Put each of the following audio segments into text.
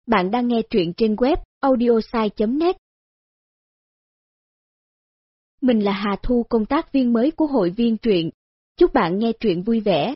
Bạn đang nghe truyện trên web audiosai.net. Mình là Hà Thu, công tác viên mới của hội viên truyện. Chúc bạn nghe truyện vui vẻ.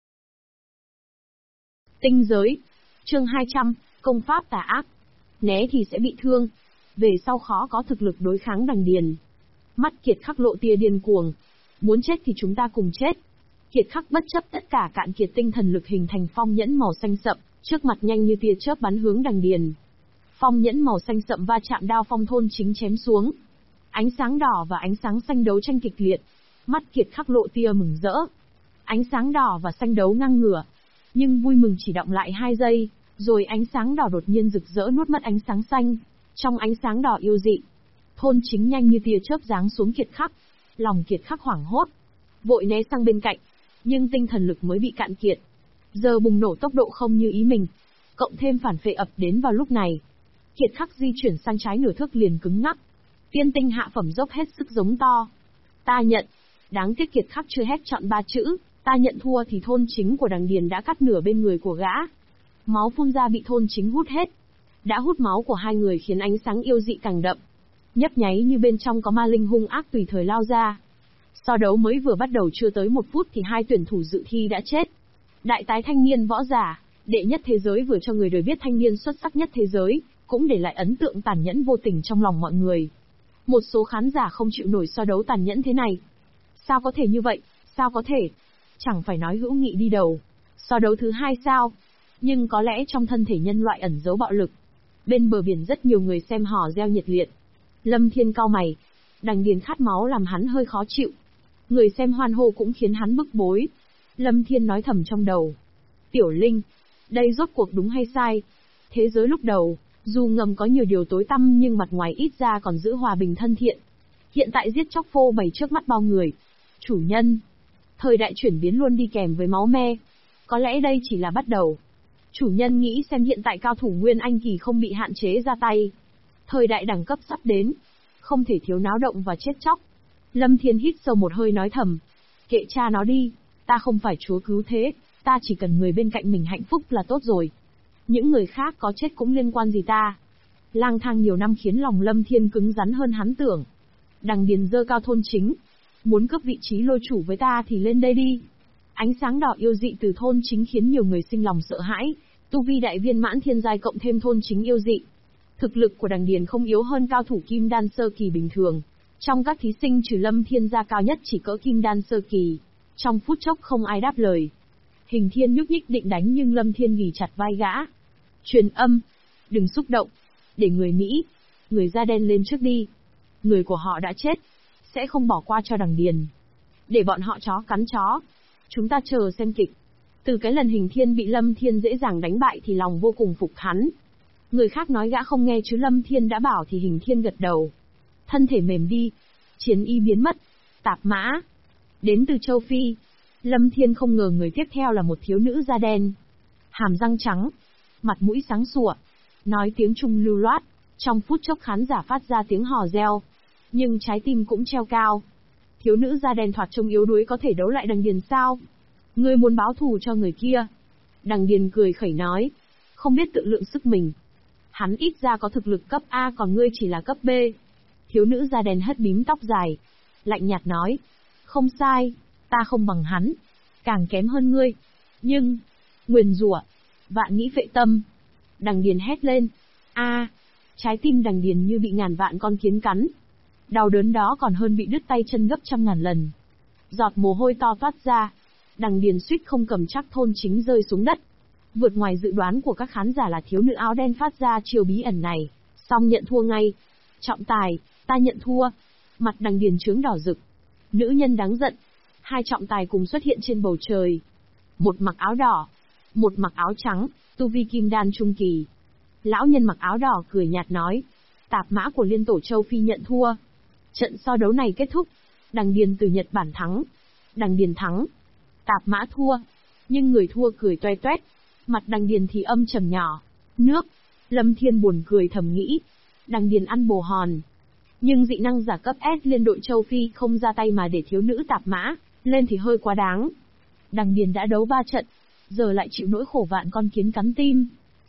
Tinh giới, chương 200, công pháp tà ác. Né thì sẽ bị thương, về sau khó có thực lực đối kháng Đằng Điền. Mắt Kiệt Khắc lộ tia điên cuồng. Muốn chết thì chúng ta cùng chết. Kiệt Khắc bất chấp tất cả cạn kiệt tinh thần lực hình thành phong nhẫn màu xanh sậm, trước mặt nhanh như tia chớp bắn hướng Đằng Điền. Phong nhẫn màu xanh sậm va chạm đao phong thôn chính chém xuống. Ánh sáng đỏ và ánh sáng xanh đấu tranh kịch liệt. Mắt Kiệt Khắc lộ tia mừng rỡ. Ánh sáng đỏ và xanh đấu ngang ngửa. Nhưng vui mừng chỉ động lại 2 giây, rồi ánh sáng đỏ đột nhiên rực rỡ nuốt mất ánh sáng xanh. Trong ánh sáng đỏ yêu dị, thôn chính nhanh như tia chớp giáng xuống Kiệt Khắc. Lòng Kiệt Khắc hoảng hốt, vội né sang bên cạnh, nhưng tinh thần lực mới bị cạn kiệt. Giờ bùng nổ tốc độ không như ý mình, cộng thêm phản phệ ập đến vào lúc này. Kiệt Khắc di chuyển sang trái nửa thước liền cứng ngắc. Tiên tinh hạ phẩm dốc hết sức giống to. Ta nhận. Đáng tiếc Kiệt Khắc chưa hét chọn 3 chữ, ta nhận thua thì thôn chính của Đằng Điền đã cắt nửa bên người của gã. Máu phun ra bị thôn chính hút hết. Đã hút máu của hai người khiến ánh sáng yêu dị càng đậm. Nhấp nháy như bên trong có ma linh hung ác tùy thời lao ra. So đấu mới vừa bắt đầu chưa tới 1 phút thì 2 tuyển thủ dự thi đã chết. Đại tái thanh niên võ giả, đệ nhất thế giới vừa cho người đời biết thanh niên xuất sắc nhất thế giới, cũng để lại ấn tượng tàn nhẫn vô tình trong lòng mọi người. Một số khán giả không chịu nổi so đấu tàn nhẫn thế này. Sao có thể như vậy, sao có thể? Chẳng phải nói hữu nghị đi đầu. So đấu thứ 2 sao? Nhưng có lẽ trong thân thể nhân loại ẩn giấu bạo lực. Bên bờ biển rất nhiều người xem hò reo nhiệt liệt. Lâm Thiên cau mày. Đằng Điền khát máu làm hắn hơi khó chịu. Người xem hoan hô cũng khiến hắn bức bối. Lâm Thiên nói thầm trong đầu. Tiểu Linh, đây rốt cuộc đúng hay sai? Thế giới lúc đầu, dù ngầm có nhiều điều tối tăm nhưng mặt ngoài ít ra còn giữ hòa bình thân thiện. Hiện tại giết chóc phô bày trước mắt bao người. Chủ nhân, thời đại chuyển biến luôn đi kèm với máu me. Có lẽ đây chỉ là bắt đầu. Chủ nhân nghĩ xem hiện tại cao thủ Nguyên Anh kỳ không bị hạn chế ra tay. Thời đại đẳng cấp sắp đến, không thể thiếu náo động và chết chóc. Lâm Thiên hít sâu một hơi nói thầm. Kệ cha nó đi, ta không phải chúa cứu thế, ta chỉ cần người bên cạnh mình hạnh phúc là tốt rồi. Những người khác có chết cũng liên quan gì ta. Lang thang nhiều năm khiến lòng Lâm Thiên cứng rắn hơn hắn tưởng. Đằng Điền dơ cao thôn chính. Muốn cướp vị trí lôi chủ với ta thì lên đây đi. Ánh sáng đỏ yêu dị từ thôn chính khiến nhiều người sinh lòng sợ hãi. Tu vi đại viên mãn thiên giai cộng thêm thôn chính yêu dị. Thực lực của Đằng Điền không yếu hơn cao thủ kim đan sơ kỳ bình thường. Trong các thí sinh trừ Lâm Thiên gia cao nhất chỉ cỡ kim đan sơ kỳ. Trong phút chốc không ai đáp lời. Hình Thiên nhúc nhích định đánh nhưng Lâm Thiên ghì chặt vai gã. Truyền âm. Đừng xúc động. Để người Mỹ, người da đen lên trước đi. Người của họ đã chết. Sẽ không bỏ qua cho Đằng Điền. Để bọn họ chó cắn chó. Chúng ta chờ xem kịch. Từ cái lần Hình Thiên bị Lâm Thiên dễ dàng đánh bại thì lòng vô cùng phục hắn. Người khác nói gã không nghe chứ Lâm Thiên đã bảo thì Hình Thiên gật đầu. Thân thể mềm đi. Chiến y biến mất. Tạp mã. Đến từ châu Phi. Lâm Thiên không ngờ người tiếp theo là một thiếu nữ da đen. Hàm răng trắng. Mặt mũi sáng sủa. Nói tiếng Trung lưu loát. Trong phút chốc khán giả phát ra tiếng hò reo. Nhưng trái tim cũng treo cao. Thiếu nữ da đen thoạt trông yếu đuối có thể đấu lại Đằng Điền sao? Ngươi muốn báo thù cho người kia. Đằng Điền cười khẩy nói. Không biết tự lượng sức mình. Hắn ít ra có thực lực cấp A còn ngươi chỉ là cấp B. Thiếu nữ da đen hất bím tóc dài. Lạnh nhạt nói. Không sai, ta không bằng hắn. Càng kém hơn ngươi. Nhưng, nguyền rủa, vạn nghĩ phệ tâm. Đằng Điền hét lên. A, trái tim Đằng Điền như bị ngàn vạn con kiến cắn. Đau đớn đó còn hơn bị đứt tay chân gấp 100.000 lần. Giọt mồ hôi to toát ra. Đằng Điền suýt không cầm chắc thôn chính rơi xuống đất. Vượt ngoài dự đoán của các khán giả là thiếu nữ áo đen phát ra chiêu bí ẩn này. Xong nhận thua ngay. Trọng tài, ta nhận thua. Mặt Đằng Điền trướng đỏ rực. Nữ nhân đáng giận. 2 trọng tài cùng xuất hiện trên bầu trời. Một mặc áo đỏ. Một mặc áo trắng, tu vi kim đan trung kỳ. Lão nhân mặc áo đỏ cười nhạt nói. Tạp mã của Liên Tổ châu Phi nhận thua. Trận so đấu này kết thúc. Đằng Điền từ Nhật Bản thắng. Đằng Điền thắng. Tạp mã thua. Nhưng người thua cười toe toét. Mặt Đằng Điền thì âm trầm nhỏ. Nước. Lâm Thiên buồn cười thầm nghĩ. Đằng Điền ăn bồ hòn. Nhưng dị năng giả cấp S Liên đội châu Phi không ra tay mà để thiếu nữ tạp mã lên thì hơi quá đáng. Đằng Điền đã đấu 3 trận. Giờ lại chịu nỗi khổ vạn con kiến cắn tim.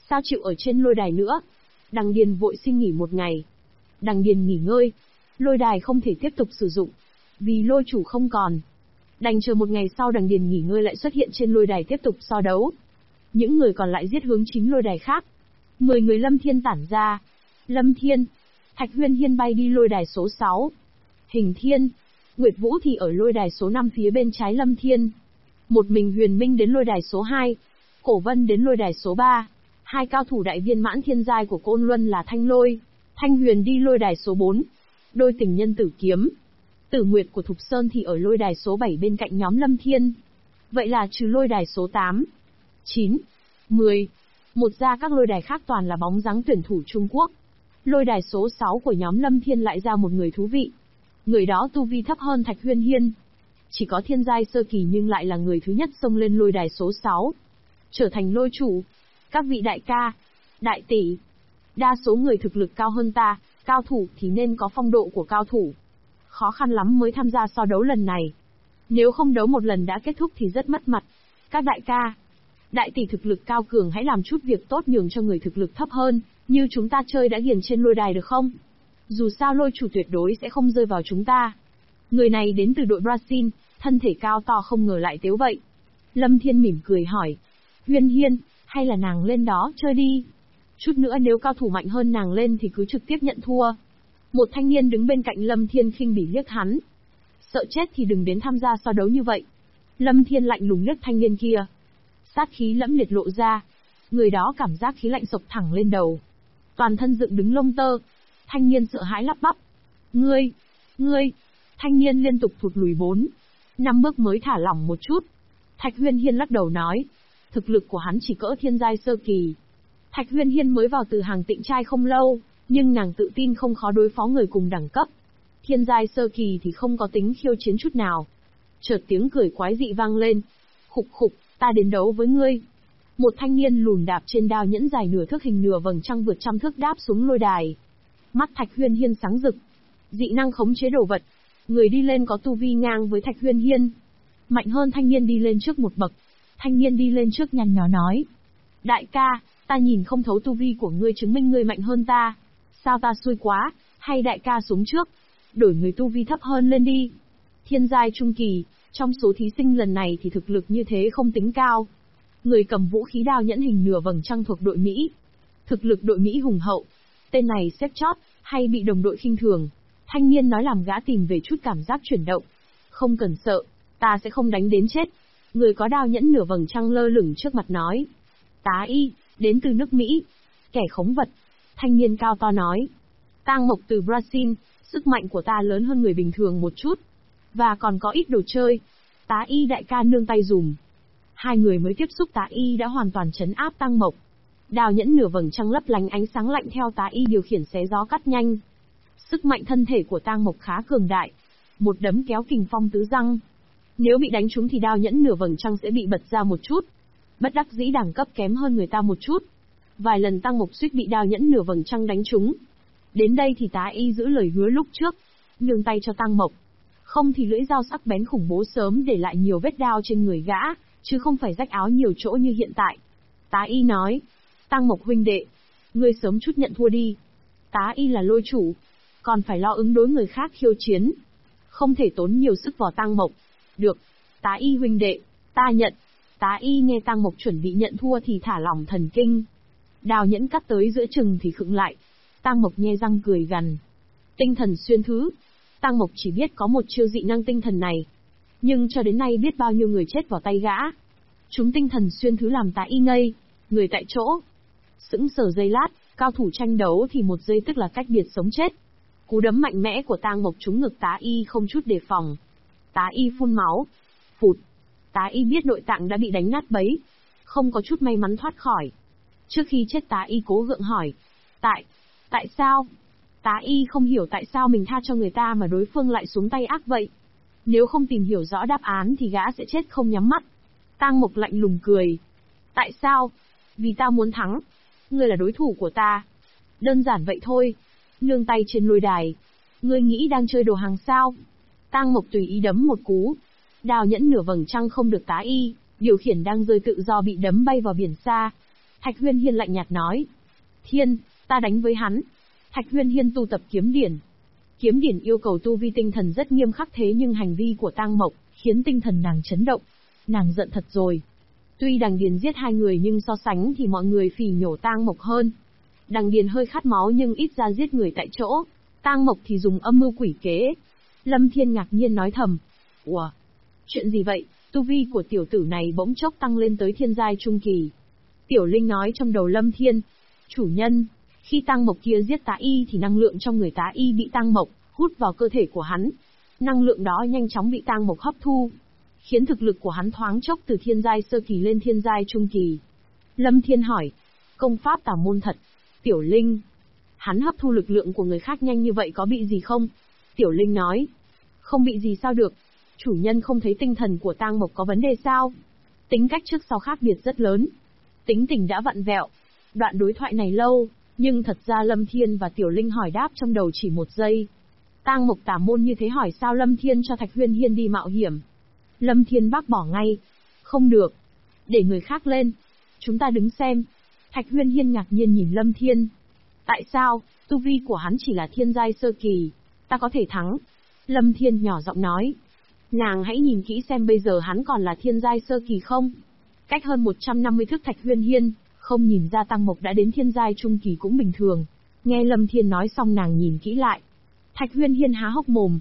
Sao chịu ở trên lôi đài nữa? Đằng Điền vội xin nghỉ một ngày. Đằng Điền nghỉ ngơi. Lôi đài không thể tiếp tục sử dụng. Vì lôi chủ không còn. Đành chờ một ngày sau đằng Điền nghỉ ngơi lại xuất hiện trên lôi đài tiếp tục so đấu. Những người còn lại giết hướng chính lôi đài khác. 10 người Lâm Thiên tản ra. Lâm Thiên. Thạch Huyên Hiên bay đi lôi đài số 6. Hình Thiên. Nguyệt Vũ thì ở lôi đài số 5 phía bên trái Lâm Thiên. Một mình Huyền Minh đến lôi đài số 2. Cổ Vân đến lôi đài số 3. Hai cao thủ đại viên mãn thiên giai của Côn Luân là Thanh Lôi, Thanh Huyền đi lôi đài số 4. Đôi tình nhân Tử Kiếm, Tử Nguyệt của Thục Sơn thì ở lôi đài số 7 bên cạnh nhóm Lâm Thiên. Vậy là trừ lôi đài số 8, 9, 10, một ra các lôi đài khác toàn là bóng dáng tuyển thủ Trung Quốc. Lôi đài số 6 của nhóm Lâm Thiên lại ra một người thú vị. Người đó tu vi thấp hơn Thạch Huyên Hiên. Chỉ có thiên giai sơ kỳ nhưng lại là người thứ nhất xông lên lôi đài số 6. Trở thành lôi chủ. Các vị đại ca, đại tỷ, đa số người thực lực cao hơn ta, cao thủ thì nên có phong độ của cao thủ. Khó khăn lắm mới tham gia so đấu lần này. Nếu không đấu một lần đã kết thúc thì rất mất mặt. Các đại ca, đại tỷ thực lực cao cường hãy làm chút việc tốt nhường cho người thực lực thấp hơn, như chúng ta chơi đã ghiền trên lôi đài được không? Dù sao lôi chủ tuyệt đối sẽ không rơi vào chúng ta. Người này đến từ đội Brazil, thân thể cao to không ngờ lại tếu vậy. Lâm Thiên mỉm cười hỏi, Huyên Hiên, hay là nàng lên đó chơi đi. Chút nữa nếu cao thủ mạnh hơn nàng lên thì cứ trực tiếp nhận thua. Một thanh niên đứng bên cạnh Lâm Thiên khinh bỉ liếc hắn. Sợ chết thì đừng đến tham gia so đấu như vậy. Lâm Thiên lạnh lùng liếc thanh niên kia. Sát khí lẫm liệt lộ ra. Người đó cảm giác khí lạnh sộc thẳng lên đầu. Toàn thân dựng đứng lông tơ. Thanh niên sợ hãi lắp bắp. Ngươi. Thanh niên liên tục thụt lùi 4, 5 bước mới thả lỏng một chút. Thạch Huyên Hiên lắc đầu nói. Thực lực của hắn chỉ cỡ thiên giai sơ kỳ. Thạch Huyên Hiên mới vào từ hàng tịnh trai không lâu, nhưng nàng tự tin không khó đối phó người cùng đẳng cấp. Thiên giai sơ kỳ thì không có tính khiêu chiến chút nào. Chợt tiếng cười quái dị vang lên. Khục khục, ta đến đấu với ngươi. Một thanh niên lùn đạp trên đao nhẫn dài nửa thước hình nửa vầng trăng vượt trăm thước đáp xuống lôi đài. Mắt Thạch Huyên Hiên sáng rực. Dị năng khống chế đồ vật. Người đi lên có tu vi ngang với Thạch Huyên Hiên. Mạnh hơn thanh niên đi lên trước một bậc. Thanh niên đi lên trước nhăn nhó nói. Đại ca, ta nhìn không thấu tu vi của ngươi chứng minh ngươi mạnh hơn ta. Sao ta xui quá, hay đại ca xuống trước. Đổi người tu vi thấp hơn lên đi. Thiên giai trung kỳ, trong số thí sinh lần này thì thực lực như thế không tính cao. Người cầm vũ khí đao nhẫn hình nửa vầng trăng thuộc đội Mỹ. Thực lực đội Mỹ hùng hậu. Tên này xếp chót, hay bị đồng đội khinh thường. Thanh niên nói làm gã tìm về chút cảm giác chuyển động. Không cần sợ, ta sẽ không đánh đến chết. Người có đao nhẫn nửa vầng trăng lơ lửng trước mặt nói. Tá Y, đến từ nước Mỹ. Kẻ khống vật. Thanh niên cao to nói. Tang Mộc từ Brazil, sức mạnh của ta lớn hơn người bình thường một chút. Và còn có ít đồ chơi. Tá Y đại ca nương tay dùm. Hai người mới tiếp xúc Tá Y đã hoàn toàn trấn áp Tang Mộc. Đao nhẫn nửa vầng trăng lấp lánh ánh sáng lạnh theo Tá Y điều khiển xé gió cắt nhanh. Sức mạnh thân thể của Tang Mộc khá cường đại. Một đấm kéo kình phong tứ răng. Nếu bị đánh trúng thì đao nhẫn nửa vầng trăng sẽ bị bật ra một chút. Bất đắc dĩ đẳng cấp kém hơn người ta một chút. Vài lần Tang Mộc suýt bị đao nhẫn nửa vầng trăng đánh trúng. Đến đây thì Tá Y giữ lời hứa lúc trước, nhường tay cho Tang Mộc. Không thì lưỡi dao sắc bén khủng bố sớm để lại nhiều vết đao trên người gã, chứ không phải rách áo nhiều chỗ như hiện tại. Tá Y nói, Tang Mộc huynh đệ, ngươi sớm chút nhận thua đi. Tá Y là lôi chủ, còn phải lo ứng đối người khác khiêu chiến. Không thể tốn nhiều sức vào Tang Mộc. Được, Tá Y huynh đệ, ta nhận. Tá Y nghe Tang Mộc chuẩn bị nhận thua thì thả lỏng thần kinh. Đào nhẫn cắt tới giữa chừng thì khựng lại. Tang Mộc nhe răng cười gằn. Tinh thần xuyên thứ. Tang Mộc chỉ biết có một chiêu dị năng tinh thần này. Nhưng cho đến nay biết bao nhiêu người chết vào tay gã. Chúng tinh thần xuyên thứ làm Tá Y ngây. Người tại chỗ. Sững sờ giây lát, cao thủ tranh đấu thì một giây tức là cách biệt sống chết. Cú đấm mạnh mẽ của Tang Mộc trúng ngực Tá Y không chút đề phòng. Tá Y phun máu. Phụt. Tá Y biết nội tạng đã bị đánh nát bấy. Không có chút may mắn thoát khỏi. Trước khi chết Tá Y cố gượng hỏi. Tại sao? Tá Y không hiểu tại sao mình tha cho người ta mà đối phương lại xuống tay ác vậy. Nếu không tìm hiểu rõ đáp án thì gã sẽ chết không nhắm mắt. Tang Mộc lạnh lùng cười. Tại sao? Vì ta muốn thắng. Ngươi là đối thủ của ta. Đơn giản vậy thôi. Nương tay trên lôi đài. Ngươi nghĩ đang chơi đồ hàng sao? Tang Mộc tùy ý đấm một cú. Đao nhẫn nửa vầng trăng không được Tá Y điều khiển đang rơi tự do bị đấm bay vào biển xa. Thạch Huyên Hiên lạnh nhạt nói. Thiên, ta đánh với hắn. Thạch Huyên Hiên tu tập kiếm điển. Kiếm điển yêu cầu tu vi tinh thần rất nghiêm khắc, thế nhưng hành vi của Tang Mộc khiến tinh thần nàng chấn động. Nàng giận thật rồi. Tuy Đằng Điền giết 2 người nhưng so sánh thì mọi người phỉ nhổ Tang Mộc hơn. Đằng Điền hơi khát máu nhưng ít ra giết người tại chỗ. Tang Mộc thì dùng âm mưu quỷ kế. Lâm Thiên ngạc nhiên nói thầm. Ủa? Chuyện gì vậy? Tu vi của tiểu tử này bỗng chốc tăng lên tới thiên giai trung kỳ. Tiểu Linh nói trong đầu Lâm Thiên. Chủ nhân, khi Tang Mộc kia giết Tá Y thì năng lượng trong người Tá Y bị Tang Mộc hút vào cơ thể của hắn. Năng lượng đó nhanh chóng bị Tang Mộc hấp thu, khiến thực lực của hắn thoáng chốc từ thiên giai sơ kỳ lên thiên giai trung kỳ. Lâm Thiên hỏi, công pháp tà môn thật. Tiểu Linh, hắn hấp thu lực lượng của người khác nhanh như vậy có bị gì không? Tiểu Linh nói, không bị gì sao được. Chủ nhân không thấy tinh thần của Tang Mộc có vấn đề sao? Tính cách trước sau khác biệt rất lớn. Tính tình đã vặn vẹo. Đoạn đối thoại này lâu, nhưng thật ra Lâm Thiên và Tiểu Linh hỏi đáp trong đầu chỉ 1 giây. Tang Mộc tà môn như thế hỏi sao Lâm Thiên cho Thạch Huyên Hiên đi mạo hiểm? Lâm Thiên bác bỏ ngay. Không được. Để người khác lên. Chúng ta đứng xem. Thạch Huyên Hiên ngạc nhiên nhìn Lâm Thiên. Tại sao? Tu vi của hắn chỉ là thiên giai sơ kỳ. Ta có thể thắng. Lâm Thiên nhỏ giọng nói. Nàng hãy nhìn kỹ xem bây giờ hắn còn là thiên giai sơ kỳ không? Cách hơn 150 thước Thạch Huyên Hiên, không nhìn ra Tang Mộc đã đến thiên giai trung kỳ cũng bình thường. Nghe Lâm Thiên nói xong nàng nhìn kỹ lại. Thạch Huyên Hiên há hốc mồm.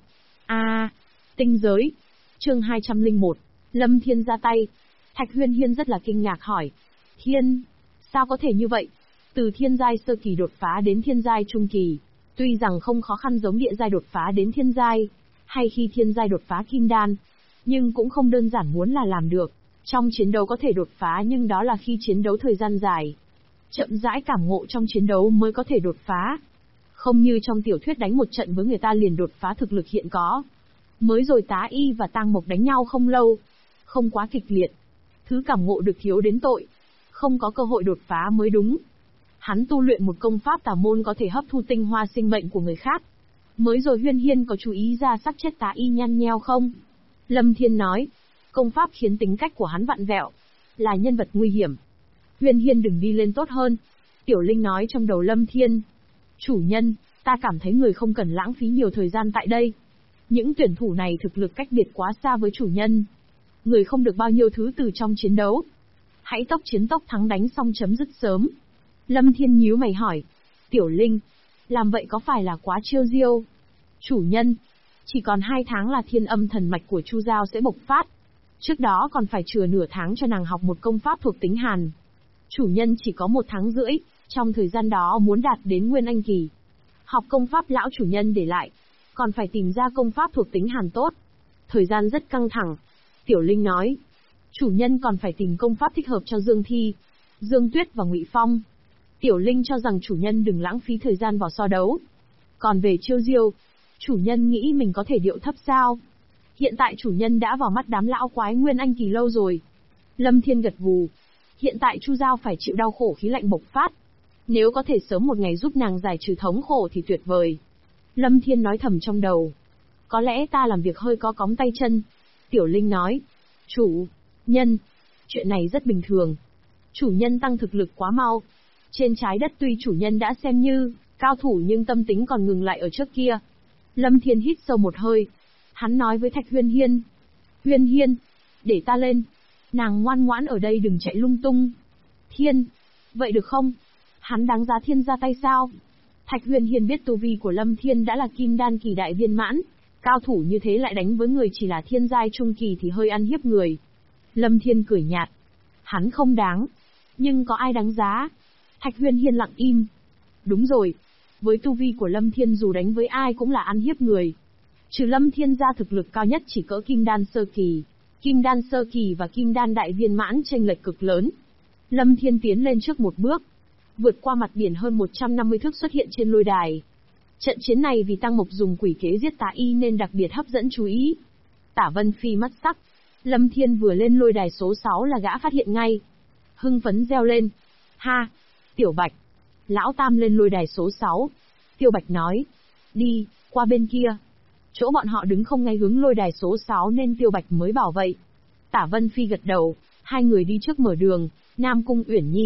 Tinh giới. Chương 201. Lâm Thiên ra tay. Thạch Huyên Hiên rất là kinh ngạc hỏi. Thiên, sao có thể như vậy? Từ thiên giai sơ kỳ đột phá đến thiên giai trung kỳ, tuy rằng không khó khăn giống địa giai đột phá đến thiên giai, hay khi thiên giai đột phá kim đan, nhưng cũng không đơn giản muốn là làm được. Trong chiến đấu có thể đột phá nhưng đó là khi chiến đấu thời gian dài. Chậm rãi cảm ngộ trong chiến đấu mới có thể đột phá. Không như trong tiểu thuyết đánh một trận với người ta liền đột phá thực lực hiện có. Mới rồi Tá Y và Tang Mộc đánh nhau không lâu, không quá kịch liệt. Thứ cảm ngộ được thiếu đến tội, không có cơ hội đột phá mới đúng. Hắn tu luyện một công pháp tà môn có thể hấp thu tinh hoa sinh mệnh của người khác. Mới rồi Huyên Hiên có chú ý ra sắc chết Tá Y nhăn nheo không? Lâm Thiên nói, công pháp khiến tính cách của hắn vặn vẹo, là nhân vật nguy hiểm. Huyên Hiên đừng đi lên tốt hơn. Tiểu Linh nói trong đầu Lâm Thiên. Chủ nhân, ta cảm thấy người không cần lãng phí nhiều thời gian tại đây. Những tuyển thủ này thực lực cách biệt quá xa với chủ nhân. Người không được bao nhiêu thứ từ trong chiến đấu. Hãy tốc chiến tốc thắng đánh xong chấm dứt sớm. Lâm Thiên nhíu mày hỏi. Tiểu Linh, làm vậy có phải là quá chiêu diêu? Chủ nhân, chỉ còn 2 tháng là thiên âm thần mạch của Chu Giao sẽ bộc phát. Trước đó còn phải chừa nửa tháng cho nàng học một công pháp thuộc tính hàn. Chủ nhân chỉ có 1 tháng rưỡi, trong thời gian đó muốn đạt đến Nguyên Anh kỳ. Học công pháp lão chủ nhân để lại, còn phải tìm ra công pháp thuộc tính hàn tốt. Thời gian rất căng thẳng. Tiểu Linh nói, chủ nhân còn phải tìm công pháp thích hợp cho Dương Thi, Dương Tuyết và Ngụy Phong. Tiểu Linh cho rằng chủ nhân đừng lãng phí thời gian vào so đấu. Còn về chiêu diêu, chủ nhân nghĩ mình có thể điệu thấp sao? Hiện tại chủ nhân đã vào mắt đám lão quái Nguyên Anh kỳ lâu rồi. Lâm Thiên gật gù. Hiện tại Chu Giao phải chịu đau khổ khí lạnh bộc phát. Nếu có thể sớm một ngày giúp nàng giải trừ thống khổ thì tuyệt vời. Lâm Thiên nói thầm trong đầu. Có lẽ ta làm việc hơi có cóng tay chân. Tiểu Linh nói. Chủ nhân, chuyện này rất bình thường. Chủ nhân tăng thực lực quá mau. Trên trái đất tuy chủ nhân đã xem như cao thủ nhưng tâm tính còn ngừng lại ở trước kia. Lâm Thiên hít sâu một hơi. Hắn nói với Thạch Huyên Hiên. Huyên Hiên, để ta lên. Nàng ngoan ngoãn ở đây đừng chạy lung tung. Thiên, vậy được không? Hắn đáng giá Thiên ra tay sao? Thạch Huyên Hiên biết tu vi của Lâm Thiên đã là kim đan kỳ đại viên mãn. Cao thủ như thế lại đánh với người chỉ là thiên giai trung kỳ thì hơi ăn hiếp người. Lâm Thiên cười nhạt. Hắn không đáng. Nhưng có ai đáng giá? Thạch Huyên Hiên lặng im. Đúng rồi. Với tu vi của Lâm Thiên dù đánh với ai cũng là ăn hiếp người. Trừ Lâm Thiên ra thực lực cao nhất chỉ cỡ kim đan sơ kỳ. Kim đan sơ kỳ và kim đan đại viên mãn chênh lệch cực lớn. Lâm Thiên tiến lên trước một bước. Vượt qua mặt biển hơn 150 thước xuất hiện trên lôi đài. Trận chiến này vì Tang Mộc dùng quỷ kế giết Tá Y nên đặc biệt hấp dẫn chú ý. Tả Vân Phi mắt sắc. Lâm Thiên vừa lên lôi đài số 6 là gã phát hiện ngay. Hưng phấn reo lên. Ha! Tiểu Bạch! Lão Tam lên lôi đài số 6. Tiêu Bạch nói. Đi, qua bên kia. Chỗ bọn họ đứng không ngay hướng lôi đài số 6 nên Tiêu Bạch mới bảo vậy. Tả Vân Phi gật đầu, 2 người đi trước mở đường, Nam Cung Uyển Nhi.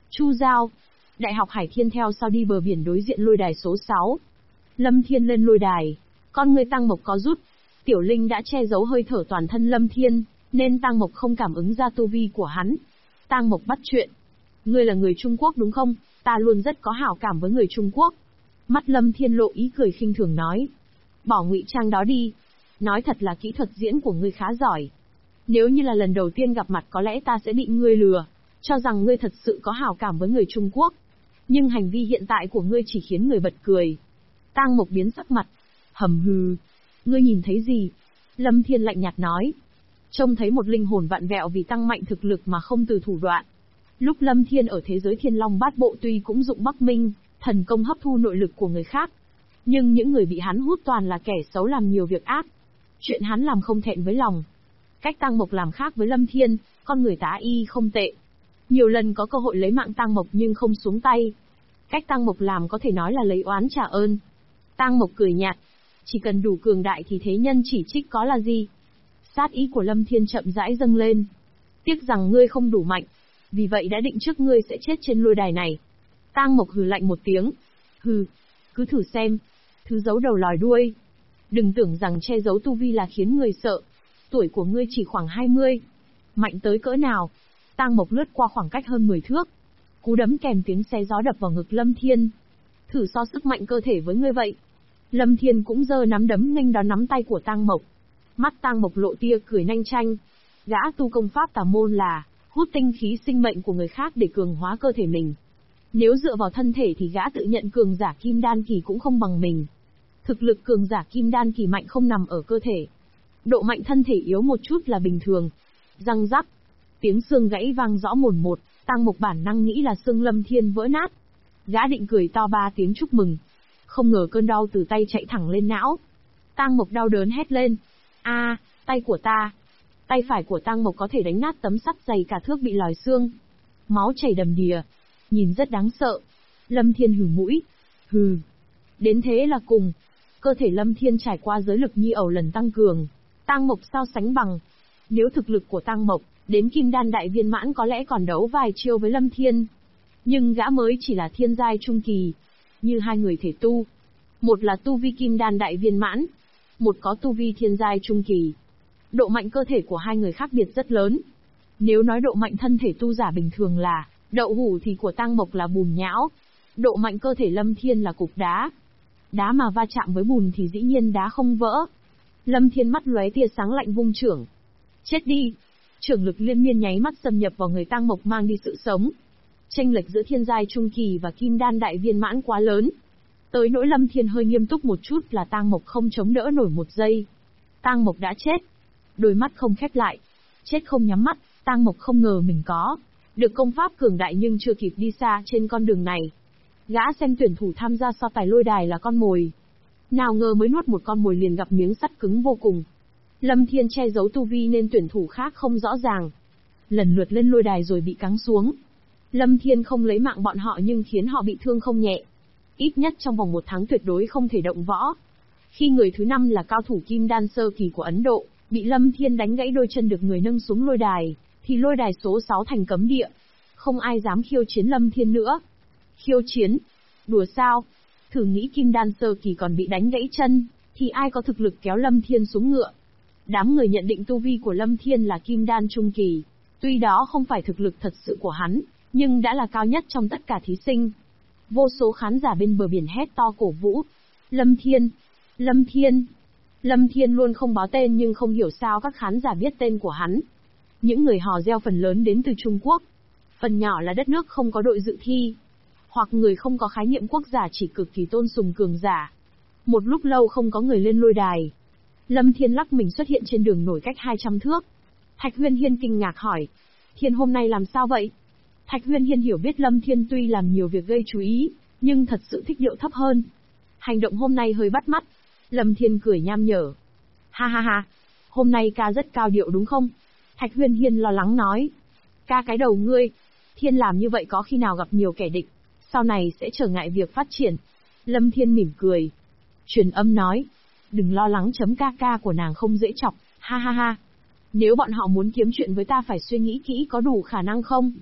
Chu Giao. Đại học Hải Thiên theo sau đi bờ biển đối diện lôi đài số 6. Lâm Thiên lên lôi đài, con người Tăng Mộc có rút. Tiểu Linh đã che giấu hơi thở toàn thân Lâm Thiên, nên Tăng Mộc không cảm ứng ra tu vi của hắn. Tăng Mộc bắt chuyện. Ngươi là người Trung Quốc đúng không? Ta luôn rất có hảo cảm với người Trung Quốc. Mắt Lâm Thiên lộ ý cười khinh thường nói. Bỏ ngụy trang đó đi. Nói thật là kỹ thuật diễn của ngươi khá giỏi. Nếu như là lần đầu tiên gặp mặt có lẽ ta sẽ bị ngươi lừa, cho rằng ngươi thật sự có hảo cảm với người Trung Quốc. Nhưng hành vi hiện tại của ngươi chỉ khiến người bật cười. Tang Mộc biến sắc mặt. Hầm hừ. Ngươi nhìn thấy gì? Lâm Thiên lạnh nhạt nói. Trông thấy một linh hồn vạn vẹo vì tăng mạnh thực lực mà không từ thủ đoạn. Lúc Lâm Thiên ở thế giới Thiên Long Bát Bộ tuy cũng dụng Bắc Minh, thần công hấp thu nội lực của người khác. Nhưng những người bị hắn hút toàn là kẻ xấu làm nhiều việc ác. Chuyện hắn làm không thẹn với lòng. Cách Tang Mộc làm khác với Lâm Thiên, con người tá y không tệ. Nhiều lần có cơ hội lấy mạng Tang Mộc nhưng không xuống tay. Cách Tang Mộc làm có thể nói là lấy oán trả ơn. Tang Mộc cười nhạt. Chỉ cần đủ cường đại thì thế nhân chỉ trích có là gì? Sát ý của Lâm Thiên chậm rãi dâng lên. Tiếc rằng ngươi không đủ mạnh. Vì vậy đã định trước ngươi sẽ chết trên lôi đài này. Tang Mộc hừ lạnh một tiếng. Hừ, cứ thử xem. Thứ giấu đầu lòi đuôi. Đừng tưởng rằng che giấu tu vi là khiến người sợ. Tuổi của ngươi chỉ khoảng 20. Mạnh tới cỡ nào? Tang Mộc lướt qua khoảng cách hơn 10 thước. Cú đấm kèm tiếng xé gió đập vào ngực Lâm Thiên. Thử so sức mạnh cơ thể với ngươi vậy. Lâm Thiên cũng giơ nắm đấm nghênh đón nắm tay của Tang Mộc. Mắt Tang Mộc lộ tia cười nhanh chanh. Gã tu công pháp tà môn là hút tinh khí sinh mệnh của người khác để cường hóa cơ thể mình. Nếu dựa vào thân thể thì gã tự nhận cường giả kim đan kỳ cũng không bằng mình. Thực lực cường giả kim đan kỳ mạnh không nằm ở cơ thể. Độ mạnh thân thể yếu một chút là bình thường. Răng rắc. Tiếng xương gãy vang rõ mồn một, Tang Mộc bản năng nghĩ là xương Lâm Thiên vỡ nát. Gã định cười to 3 tiếng chúc mừng. Không ngờ cơn đau từ tay chạy thẳng lên não. Tang Mộc đau đớn hét lên. A, tay của ta. Tay phải của Tang Mộc có thể đánh nát tấm sắt dày cả thước bị lòi xương. Máu chảy đầm đìa. Nhìn rất đáng sợ. Lâm Thiên hừ mũi. Hừ. Đến thế là cùng. Cơ thể Lâm Thiên trải qua giới lực nhi ẩu lần tăng cường. Tang Mộc sao sánh bằng. Nếu thực lực của Tang Mộc đến kim đan đại viên mãn có lẽ còn đấu vài chiêu với Lâm Thiên. Nhưng gã mới chỉ là thiên giai trung kỳ. Như hai người thể tu. Một là tu vi kim đan đại viên mãn. Một có tu vi thiên giai trung kỳ. Độ mạnh cơ thể của hai người khác biệt rất lớn. Nếu nói độ mạnh thân thể tu giả bình thường là đậu hủ thì của Tang Mộc là bùn nhão. Độ mạnh cơ thể Lâm Thiên là cục đá. Đá mà va chạm với bùn thì dĩ nhiên đá không vỡ. Lâm Thiên mắt lóe tia sáng lạnh vung chưởng. Chết đi! Chưởng lực liên miên nháy mắt xâm nhập vào người Tang Mộc mang đi sự sống. Chênh lệch giữa thiên giai trung kỳ và kim đan đại viên mãn quá lớn. Tới nỗi Lâm Thiên hơi nghiêm túc một chút là Tang Mộc không chống đỡ nổi một giây. Tang Mộc đã chết. Đôi mắt không khép lại. Chết không nhắm mắt, Tang Mộc không ngờ mình có được công pháp cường đại nhưng chưa kịp đi xa trên con đường này. Gã xem tuyển thủ tham gia so tài lôi đài là con mồi. Nào ngờ mới nuốt một con mồi liền gặp miếng sắt cứng vô cùng. Lâm Thiên che giấu tu vi nên tuyển thủ khác không rõ ràng. Lần lượt lên lôi đài rồi bị cáng xuống. Lâm Thiên không lấy mạng bọn họ nhưng khiến họ bị thương không nhẹ. Ít nhất trong vòng 1 tháng tuyệt đối không thể động võ. Khi người thứ 5 là cao thủ kim đan sơ kỳ của Ấn Độ, bị Lâm Thiên đánh gãy đôi chân được người nâng xuống lôi đài, thì lôi đài số 6 thành cấm địa. Không ai dám khiêu chiến Lâm Thiên nữa. Khiêu chiến? Đùa sao? Thử nghĩ kim đan sơ kỳ còn bị đánh gãy chân, thì ai có thực lực kéo Lâm Thiên xuống ngựa? Đám người nhận định tu vi của Lâm Thiên là kim đan trung kỳ. Tuy đó không phải thực lực thật sự của hắn, nhưng đã là cao nhất trong tất cả thí sinh. Vô số khán giả bên bờ biển hét to cổ vũ. Lâm Thiên! Lâm Thiên! Lâm Thiên luôn không báo tên nhưng không hiểu sao các khán giả biết tên của hắn. Những người hò reo phần lớn đến từ Trung Quốc. Phần nhỏ là đất nước không có đội dự thi. Hoặc người không có khái niệm quốc giả chỉ cực kỳ tôn sùng cường giả. Một lúc lâu không có người lên lôi đài. Lâm Thiên lắc mình xuất hiện trên đường nổi cách 200 thước. Thạch Huyên Hiên kinh ngạc hỏi. Thiên hôm nay làm sao vậy? Thạch Huyên Hiên hiểu biết Lâm Thiên tuy làm nhiều việc gây chú ý, nhưng thật sự thích điệu thấp hơn. Hành động hôm nay hơi bắt mắt. Lâm Thiên cười nham nhở. Ha ha ha, hôm nay ca rất cao điệu đúng không? Thạch Huyên Hiên lo lắng nói. Ca cái đầu ngươi, Thiên làm như vậy có khi nào gặp nhiều kẻ địch, sau này sẽ trở ngại việc phát triển. Lâm Thiên mỉm cười. Truyền âm nói. Đừng lo lắng chấm ca ca của nàng không dễ chọc, ha ha ha. Nếu bọn họ muốn kiếm chuyện với ta phải suy nghĩ kỹ có đủ khả năng không?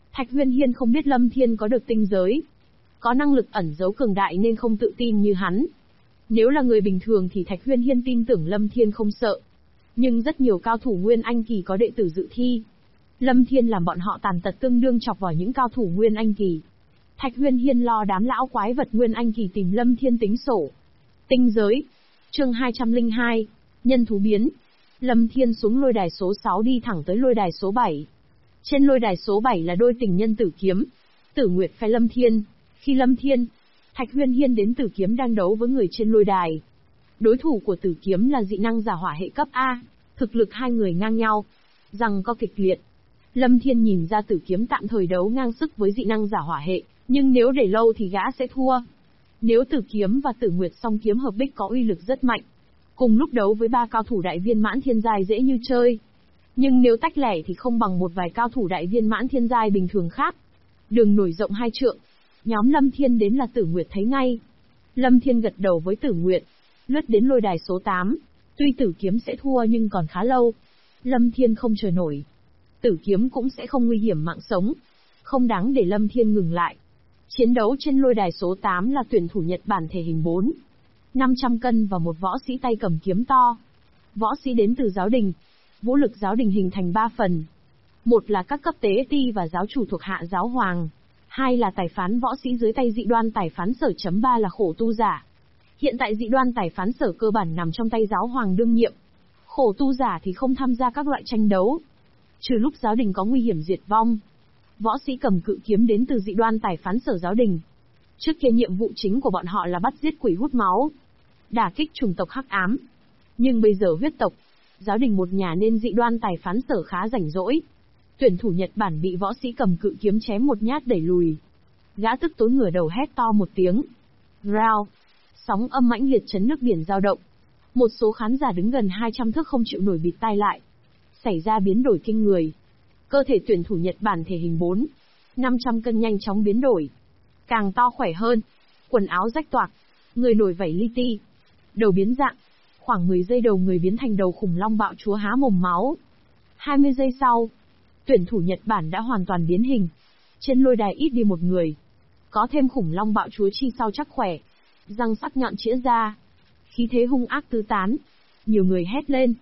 Thạch Huyên Hiên không biết Lâm Thiên có được tinh giới, có năng lực ẩn giấu cường đại nên không tự tin như hắn. Nếu là người bình thường thì Thạch Huyên Hiên tin tưởng Lâm Thiên không sợ. Nhưng rất nhiều cao thủ Nguyên Anh Kỳ có đệ tử dự thi. Lâm Thiên làm bọn họ tàn tật tương đương chọc vào những cao thủ Nguyên Anh Kỳ. Thạch Huyên Hiên lo đám lão quái vật Nguyên Anh Kỳ tìm Lâm Thiên tính sổ. Tinh giới. Chương 202. Nhân thú biến. Lâm Thiên xuống lôi đài số 6 đi thẳng tới lôi đài số 7. Trên lôi đài số 7 là đôi tình nhân Tử Kiếm, Tử Nguyệt phe Lâm Thiên. Khi Lâm Thiên, Thạch Huyên Hiên đến Tử Kiếm đang đấu với người trên lôi đài. Đối thủ của Tử Kiếm là dị năng giả hỏa hệ cấp A, thực lực hai người ngang nhau, rằng có kịch liệt. Lâm Thiên nhìn ra Tử Kiếm tạm thời đấu ngang sức với dị năng giả hỏa hệ, nhưng nếu để lâu thì gã sẽ thua. Nếu Tử Kiếm và Tử Nguyệt song kiếm hợp bích có uy lực rất mạnh, cùng lúc đấu với ba cao thủ đại viên mãn thiên giai dễ như chơi. Nhưng nếu tách lẻ thì không bằng một vài cao thủ đại viên mãn thiên giai bình thường khác. Đường nổi rộng 2 trượng. Nhóm Lâm Thiên đến là Tử Nguyệt thấy ngay. Lâm Thiên gật đầu với Tử Nguyệt, lướt đến lôi đài số 8. Tuy Tử Kiếm sẽ thua nhưng còn khá lâu. Lâm Thiên không chờ nổi. Tử Kiếm cũng sẽ không nguy hiểm mạng sống. Không đáng để Lâm Thiên ngừng lại. Chiến đấu trên lôi đài số 8 là tuyển thủ Nhật Bản thể hình 4. 500 cân và một võ sĩ tay cầm kiếm to. Võ sĩ đến từ giáo đình. Vũ lực giáo đình hình thành 3 phần. Một là các cấp tế ti và giáo chủ thuộc hạ giáo hoàng. Hai là tài phán võ sĩ dưới tay dị đoan tài phán sở. 3 là khổ tu giả. Hiện tại dị đoan tài phán sở cơ bản nằm trong tay giáo hoàng đương nhiệm. Khổ tu giả thì không tham gia các loại tranh đấu. Trừ lúc giáo đình có nguy hiểm diệt vong. Võ sĩ cầm cự kiếm đến từ dị đoan tài phán sở giáo đình. Trước kia nhiệm vụ chính của bọn họ là bắt giết quỷ hút máu, đả kích chủng tộc hắc ám. Nhưng bây giờ huyết tộc, giáo đình một nhà nên dị đoan tài phán sở khá rảnh rỗi. Tuyển thủ Nhật Bản bị võ sĩ cầm cự kiếm chém một nhát đẩy lùi. Gã tức tối ngửa đầu hét to một tiếng. Rao. Sóng âm mãnh liệt chấn nước biển dao động. Một số khán giả đứng gần 200 thước không chịu nổi bịt tai lại. Xảy ra biến đổi kinh người. Cơ thể tuyển thủ Nhật Bản thể hình 4. 500 cân nhanh chóng biến đổi. Càng to khỏe hơn. Quần áo rách toạc. Người nổi vảy li ti. Đầu biến dạng. Khoảng 10 giây đầu người biến thành đầu khủng long bạo chúa há mồm máu. 20 giây sau, tuyển thủ Nhật Bản đã hoàn toàn biến hình. Trên lôi đài ít đi một người. Có thêm khủng long bạo chúa chi sau chắc khỏe. Răng sắc nhọn chĩa ra. Khí thế hung ác tứ tán. Nhiều người hét lên.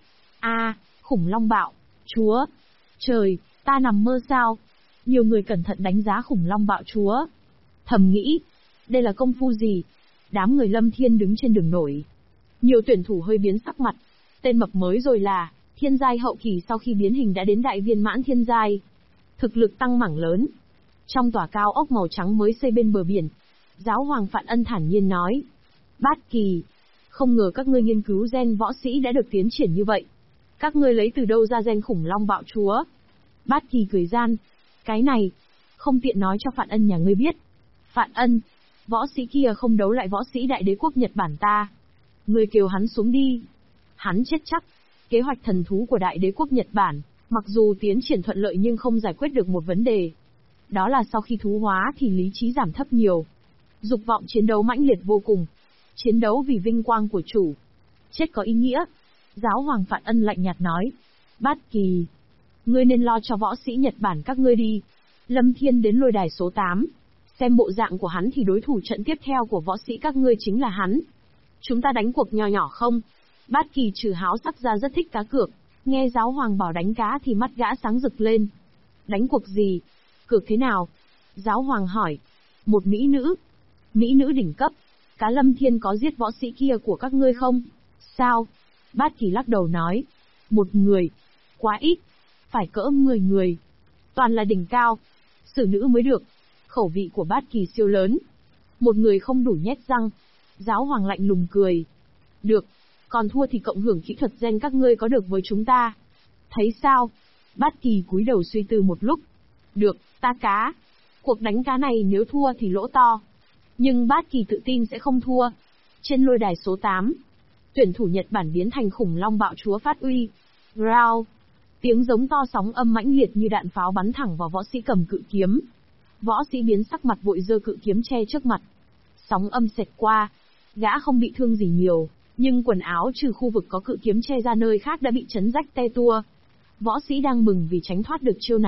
Khủng long bạo chúa. Trời, ta nằm mơ sao? Nhiều người cẩn thận đánh giá khủng long bạo chúa. Thầm nghĩ, đây là công phu gì? Đám người Lâm Thiên đứng trên đường nổi. Nhiều tuyển thủ hơi biến sắc mặt. Tên mập mới rồi là thiên giai hậu kỳ, sau khi biến hình đã đến đại viên mãn thiên giai. Thực lực tăng mảng lớn. Trong tòa cao ốc màu trắng mới xây bên bờ biển, giáo hoàng Phạn Ân thản nhiên nói. Bát Kỳ, không ngờ các ngươi nghiên cứu gen võ sĩ đã được tiến triển như vậy. Các ngươi lấy từ đâu ra gen khủng long bạo chúa? Bát Kỳ cười gian. Cái này, không tiện nói cho Phạn Ân nhà ngươi biết. Phạn Ân, võ sĩ kia không đấu lại võ sĩ đại đế quốc Nhật Bản ta. Ngươi kêu hắn xuống đi. Hắn chết chắc. Kế hoạch thần thú của đại đế quốc Nhật Bản, mặc dù tiến triển thuận lợi nhưng không giải quyết được một vấn đề. Đó là sau khi thú hóa thì lý trí giảm thấp nhiều. Dục vọng chiến đấu mãnh liệt vô cùng. Chiến đấu vì vinh quang của chủ. Chết có ý nghĩa. Giáo hoàng Phạn Ân lạnh nhạt nói. Bát Kỳ, ngươi nên lo cho võ sĩ Nhật Bản các ngươi đi. Lâm Thiên đến lôi đài số 8. Xem bộ dạng của hắn thì đối thủ trận tiếp theo của võ sĩ các ngươi chính là hắn. Chúng ta đánh cuộc nho nhỏ không? Bát Kỳ trừ háo sắc ra rất thích cá cược. Nghe giáo hoàng bảo đánh cá thì mắt gã sáng rực lên. Đánh cuộc gì? Cược thế nào? Giáo hoàng hỏi. Một mỹ nữ. Mỹ nữ đỉnh cấp. Cá Lâm Thiên có giết võ sĩ kia của các ngươi không? Sao? Bát Kỳ lắc đầu nói. Một người. Quá ít. Phải cỡ 10 người. Toàn là đỉnh cao. Xử nữ mới được. Khẩu vị của Bát Kỳ siêu lớn. Một người không đủ nhét răng. Giáo hoàng lạnh lùng cười. Được. Còn thua thì cộng hưởng kỹ thuật gen các ngươi có được với chúng ta. Thấy sao? Bát Kỳ cúi đầu suy tư một lúc. Được, ta cá. Cuộc đánh cá này nếu thua thì lỗ to. Nhưng Bát Kỳ tự tin sẽ không thua. Trên lôi đài số 8, tuyển thủ Nhật Bản biến thành khủng long bạo chúa phát uy. Rao. Tiếng giống to sóng âm mãnh liệt như đạn pháo bắn thẳng vào võ sĩ cầm cự kiếm. Võ sĩ biến sắc mặt vội giơ cự kiếm che trước mặt. Sóng âm xẹt qua. Gã không bị thương gì nhiều, nhưng quần áo trừ khu vực có cự kiếm che ra nơi khác đã bị chấn rách te tua. Võ sĩ đang mừng vì tránh thoát được chiêu này,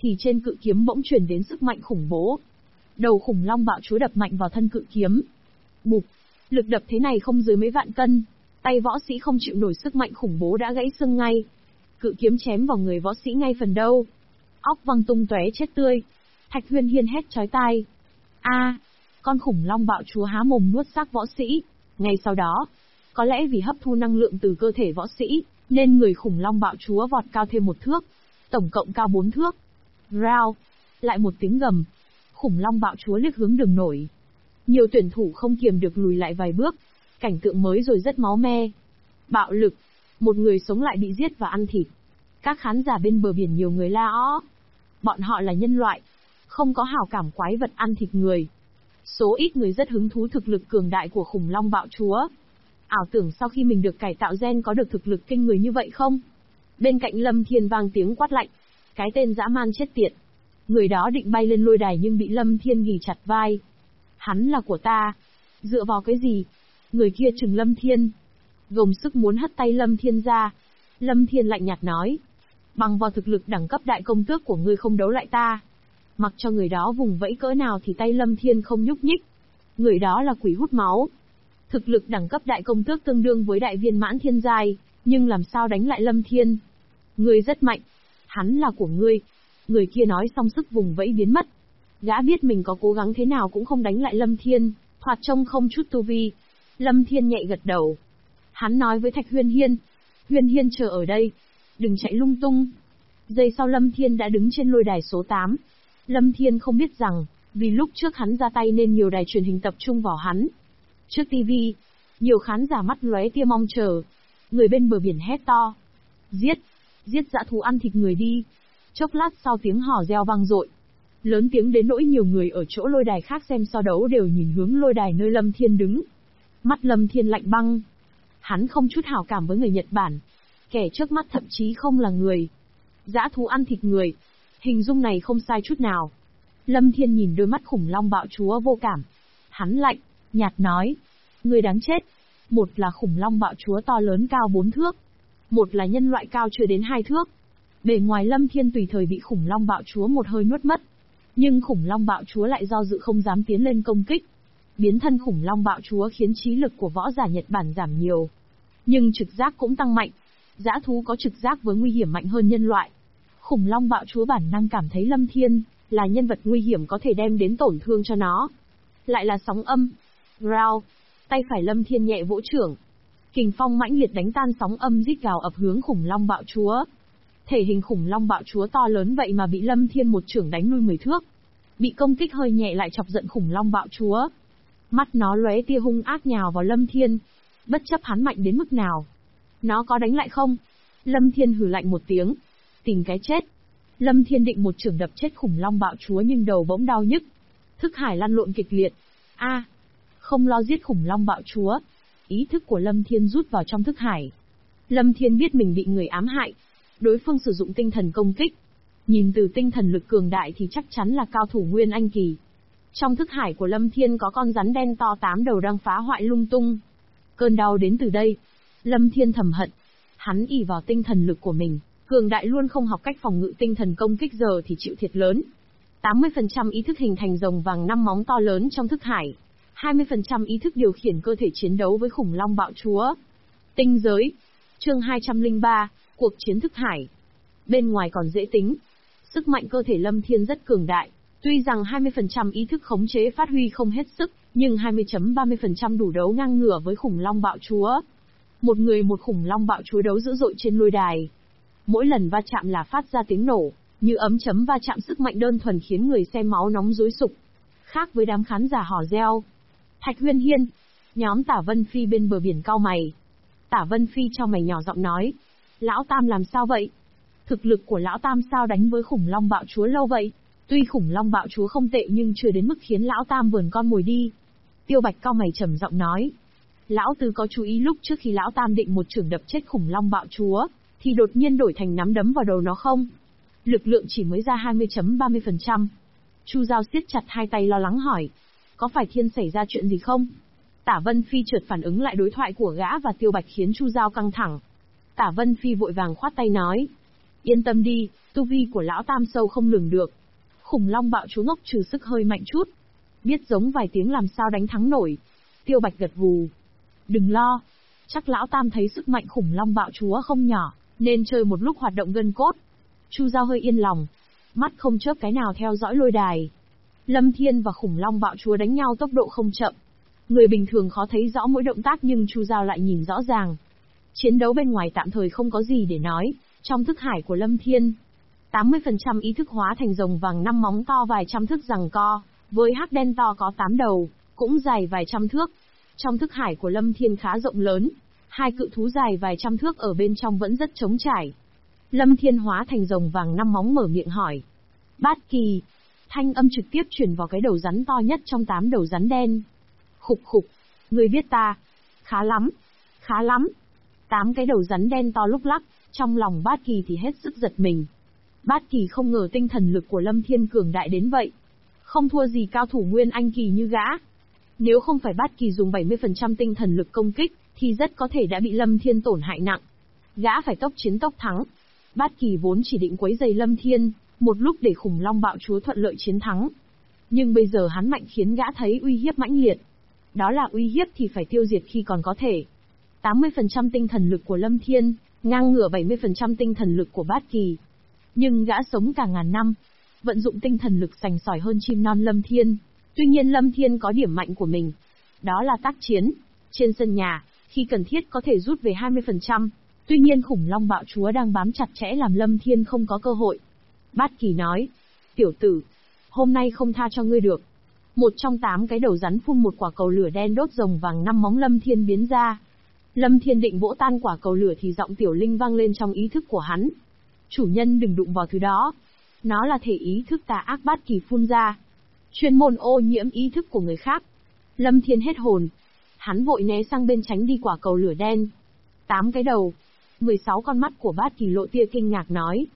thì trên cự kiếm bỗng truyền đến sức mạnh khủng bố. Đầu khủng long bạo chúa đập mạnh vào thân cự kiếm. Bụp, lực đập thế này không dưới mấy vạn cân, tay võ sĩ không chịu nổi sức mạnh khủng bố đã gãy xương ngay. Cự kiếm chém vào người võ sĩ ngay phần đầu, óc văng tung tóe chết tươi. Thạch Huyên Hiên hét chói tai. A! Con khủng long bạo chúa há mồm nuốt xác võ sĩ. Ngay sau đó, có lẽ vì hấp thu năng lượng từ cơ thể võ sĩ, nên người khủng long bạo chúa vọt cao thêm 1 thước, tổng cộng cao 4 thước. Rao! Lại một tiếng gầm. Khủng long bạo chúa liếc hướng đường nổi. Nhiều tuyển thủ không kiềm được lùi lại vài bước. Cảnh tượng mới rồi rất máu me. Bạo lực. Một người sống lại bị giết và ăn thịt. Các khán giả bên bờ biển nhiều người la ó. Bọn họ là nhân loại, không có hảo cảm quái vật ăn thịt người. Số ít người rất hứng thú thực lực cường đại của khủng long bạo chúa. Ảo tưởng sau khi mình được cải tạo gen có được thực lực kinh người như vậy không? Bên cạnh Lâm Thiên vang tiếng quát lạnh. Cái tên dã man chết tiệt. Người đó định bay lên lôi đài nhưng bị Lâm Thiên ghì chặt vai. Hắn là của ta. Dựa vào cái gì? Người kia trừng Lâm Thiên. Gồng sức muốn hất tay Lâm Thiên ra. Lâm Thiên lạnh nhạt nói. Bằng vào thực lực đẳng cấp đại công tước của ngươi không đấu lại ta. Mặc cho người đó vùng vẫy cỡ nào thì tay Lâm Thiên không nhúc nhích. Người đó là quỷ hút máu. Thực lực đẳng cấp đại công tước tương đương với đại viên mãn thiên giai, nhưng làm sao đánh lại Lâm Thiên? Ngươi rất mạnh. Hắn là của ngươi. Người kia nói xong sức vùng vẫy biến mất. Gã biết mình có cố gắng thế nào cũng không đánh lại Lâm Thiên, thoạt trông không chút tu vi. Lâm Thiên nhẹ gật đầu. Hắn nói với Thạch Huyên Hiên. Huyên Hiên chờ ở đây. Đừng chạy lung tung. Giây sau Lâm Thiên đã đứng trên lôi đài số 8. Lâm Thiên không biết rằng, vì lúc trước hắn ra tay nên nhiều đài truyền hình tập trung vào hắn. Trước TV, nhiều khán giả mắt lóe tia mong chờ. Người bên bờ biển hét to. Giết! Giết dã thú ăn thịt người đi! Chốc lát sau tiếng hò reo vang dội. Lớn tiếng đến nỗi nhiều người ở chỗ lôi đài khác xem so đấu đều nhìn hướng lôi đài nơi Lâm Thiên đứng. Mắt Lâm Thiên lạnh băng. Hắn không chút hảo cảm với người Nhật Bản. Kẻ trước mắt thậm chí không là người. Dã thú ăn thịt người. Hình dung này không sai chút nào. Lâm Thiên nhìn đôi mắt khủng long bạo chúa vô cảm. Hắn lạnh, nhạt nói. Người đáng chết. Một là khủng long bạo chúa to lớn cao 4 thước. Một là nhân loại cao chưa đến 2 thước. Bề ngoài Lâm Thiên tùy thời bị khủng long bạo chúa một hơi nuốt mất. Nhưng khủng long bạo chúa lại do dự không dám tiến lên công kích. Biến thân khủng long bạo chúa khiến trí lực của võ giả Nhật Bản giảm nhiều. Nhưng trực giác cũng tăng mạnh. Dã thú có trực giác với nguy hiểm mạnh hơn nhân loại. Khủng long bạo chúa bản năng cảm thấy Lâm Thiên là nhân vật nguy hiểm có thể đem đến tổn thương cho nó. Lại là sóng âm. Growl. Tay phải Lâm Thiên nhẹ vỗ chưởng. Kình phong mãnh liệt đánh tan sóng âm rít gào ập hướng khủng long bạo chúa. Thể hình khủng long bạo chúa to lớn vậy mà bị Lâm Thiên một chưởng đánh lui 10 thước. Bị công kích hơi nhẹ lại chọc giận khủng long bạo chúa. Mắt nó lóe tia hung ác nhào vào Lâm Thiên. Bất chấp hắn mạnh đến mức nào. Nó có đánh lại không? Lâm Thiên hừ lạnh một tiếng. Tìm cái chết. Lâm Thiên định một chưởng đập chết khủng long bạo chúa nhưng đầu bỗng đau nhức. Thức hải lăn lộn kịch liệt. Không lo giết khủng long bạo chúa. Ý thức của Lâm Thiên rút vào trong thức hải. Lâm Thiên biết mình bị người ám hại. Đối phương sử dụng tinh thần công kích. Nhìn từ tinh thần lực cường đại thì chắc chắn là cao thủ Nguyên Anh kỳ. Trong thức hải của Lâm Thiên có con rắn đen to 8 đầu đang phá hoại lung tung. Cơn đau đến từ đây. Lâm Thiên thầm hận. Hắn ỷ vào tinh thần lực của mình, cường đại luôn không học cách phòng ngự tinh thần công kích giờ thì chịu thiệt lớn. 80% ý thức hình thành rồng vàng 5 móng to lớn trong thức hải. 20% ý thức điều khiển cơ thể chiến đấu với khủng long bạo chúa. Tinh giới. Chương 203, cuộc chiến thức hải. Bên ngoài còn dễ tính. Sức mạnh cơ thể Lâm Thiên rất cường đại. Tuy rằng 20% ý thức khống chế phát huy không hết sức, nhưng 20.30% đủ đấu ngang ngửa với khủng long bạo chúa. Một người một khủng long bạo chúa đấu dữ dội trên lôi đài. Mỗi lần va chạm là phát ra tiếng nổ, như ấm chấm va chạm sức mạnh đơn thuần khiến người xem máu nóng rối sục. Khác với đám khán giả hò reo. Thạch Huyên Hiên. Nhóm Tả Vân Phi bên bờ biển cau mày. Tả Vân Phi cho mày nhỏ giọng nói. Lão Tam làm sao vậy? Thực lực của Lão Tam sao đánh với khủng long bạo chúa lâu vậy? Tuy khủng long bạo chúa không tệ nhưng chưa đến mức khiến Lão Tam vườn con mồi đi. Tiêu Bạch cau mày trầm giọng nói. Lão Tứ có chú ý lúc trước khi Lão Tam định một chưởng đập chết khủng long bạo chúa, thì đột nhiên đổi thành nắm đấm vào đầu nó không? Lực lượng chỉ mới ra 20.30%. Chu Giao siết chặt hai tay lo lắng hỏi. Có phải Thiên xảy ra chuyện gì không? Tả Vân Phi chợt phản ứng lại đối thoại của gã và Tiêu Bạch khiến Chu Giao căng thẳng. Tả Vân Phi vội vàng khoát tay nói. Yên tâm đi, tu vi của lão tam sâu không lường được. Khủng long bạo chúa ngốc trừ sức hơi mạnh chút. Biết giống vài tiếng làm sao đánh thắng nổi. Tiêu Bạch gật gù. Đừng lo. Chắc lão tam thấy sức mạnh khủng long bạo chúa không nhỏ, nên chơi một lúc hoạt động gân cốt. Chu Giao hơi yên lòng. Mắt không chớp cái nào theo dõi lôi đài. Lâm Thiên và khủng long bạo chúa đánh nhau tốc độ không chậm. Người bình thường khó thấy rõ mỗi động tác nhưng Chu Giao lại nhìn rõ ràng. Chiến đấu bên ngoài tạm thời không có gì để nói, trong thức hải của Lâm Thiên, 80% ý thức hóa thành rồng vàng 5 móng to vài trăm thước giằng co, với hắc đen to có 8 đầu, cũng dài vài trăm thước. Trong thức hải của Lâm Thiên khá rộng lớn, hai cự thú dài vài trăm thước ở bên trong vẫn rất trống trải. Lâm Thiên hóa thành rồng vàng 5 móng mở miệng hỏi. Bát Kỳ. Thanh âm trực tiếp truyền vào cái đầu rắn to nhất trong 8 đầu rắn đen. Khục khục, ngươi biết ta. Khá lắm, khá lắm. 8 cái đầu rắn đen to lúc lắc, trong lòng Bát Kỳ thì hết sức giật mình. Bát Kỳ không ngờ tinh thần lực của Lâm Thiên cường đại đến vậy. Không thua gì cao thủ Nguyên Anh Kỳ như gã. Nếu không phải Bát Kỳ dùng 70% tinh thần lực công kích, thì rất có thể đã bị Lâm Thiên tổn hại nặng. Gã phải tốc chiến tốc thắng. Bát Kỳ vốn chỉ định quấy giày Lâm Thiên, một lúc để khủng long bạo chúa thuận lợi chiến thắng. Nhưng bây giờ hắn mạnh khiến gã thấy uy hiếp mãnh liệt. Đó là uy hiếp thì phải tiêu diệt khi còn có thể. 80% tinh thần lực của Lâm Thiên, ngang ngửa 70% tinh thần lực của Bát Kỳ. Nhưng gã sống cả ngàn năm, vận dụng tinh thần lực sành sỏi hơn chim non Lâm Thiên. Tuy nhiên Lâm Thiên có điểm mạnh của mình. Đó là tác chiến. Trên sân nhà, khi cần thiết có thể rút về 20%. Tuy nhiên khủng long bạo chúa đang bám chặt chẽ làm Lâm Thiên không có cơ hội. Bát Kỳ nói, tiểu tử, hôm nay không tha cho ngươi được. Một trong 8 cái đầu rắn phun một quả cầu lửa đen đốt rồng vàng 5 móng Lâm Thiên biến ra. Lâm Thiên định vỗ tan quả cầu lửa thì giọng Tiểu Linh vang lên trong ý thức của hắn. Chủ nhân đừng đụng vào thứ đó. Nó là thể ý thức tà ác Bát Kỳ phun ra. Chuyên môn ô nhiễm ý thức của người khác. Lâm Thiên hết hồn. Hắn vội né sang bên tránh đi quả cầu lửa đen. 8 cái đầu. 16 con mắt của Bát Kỳ lộ tia kinh ngạc nói.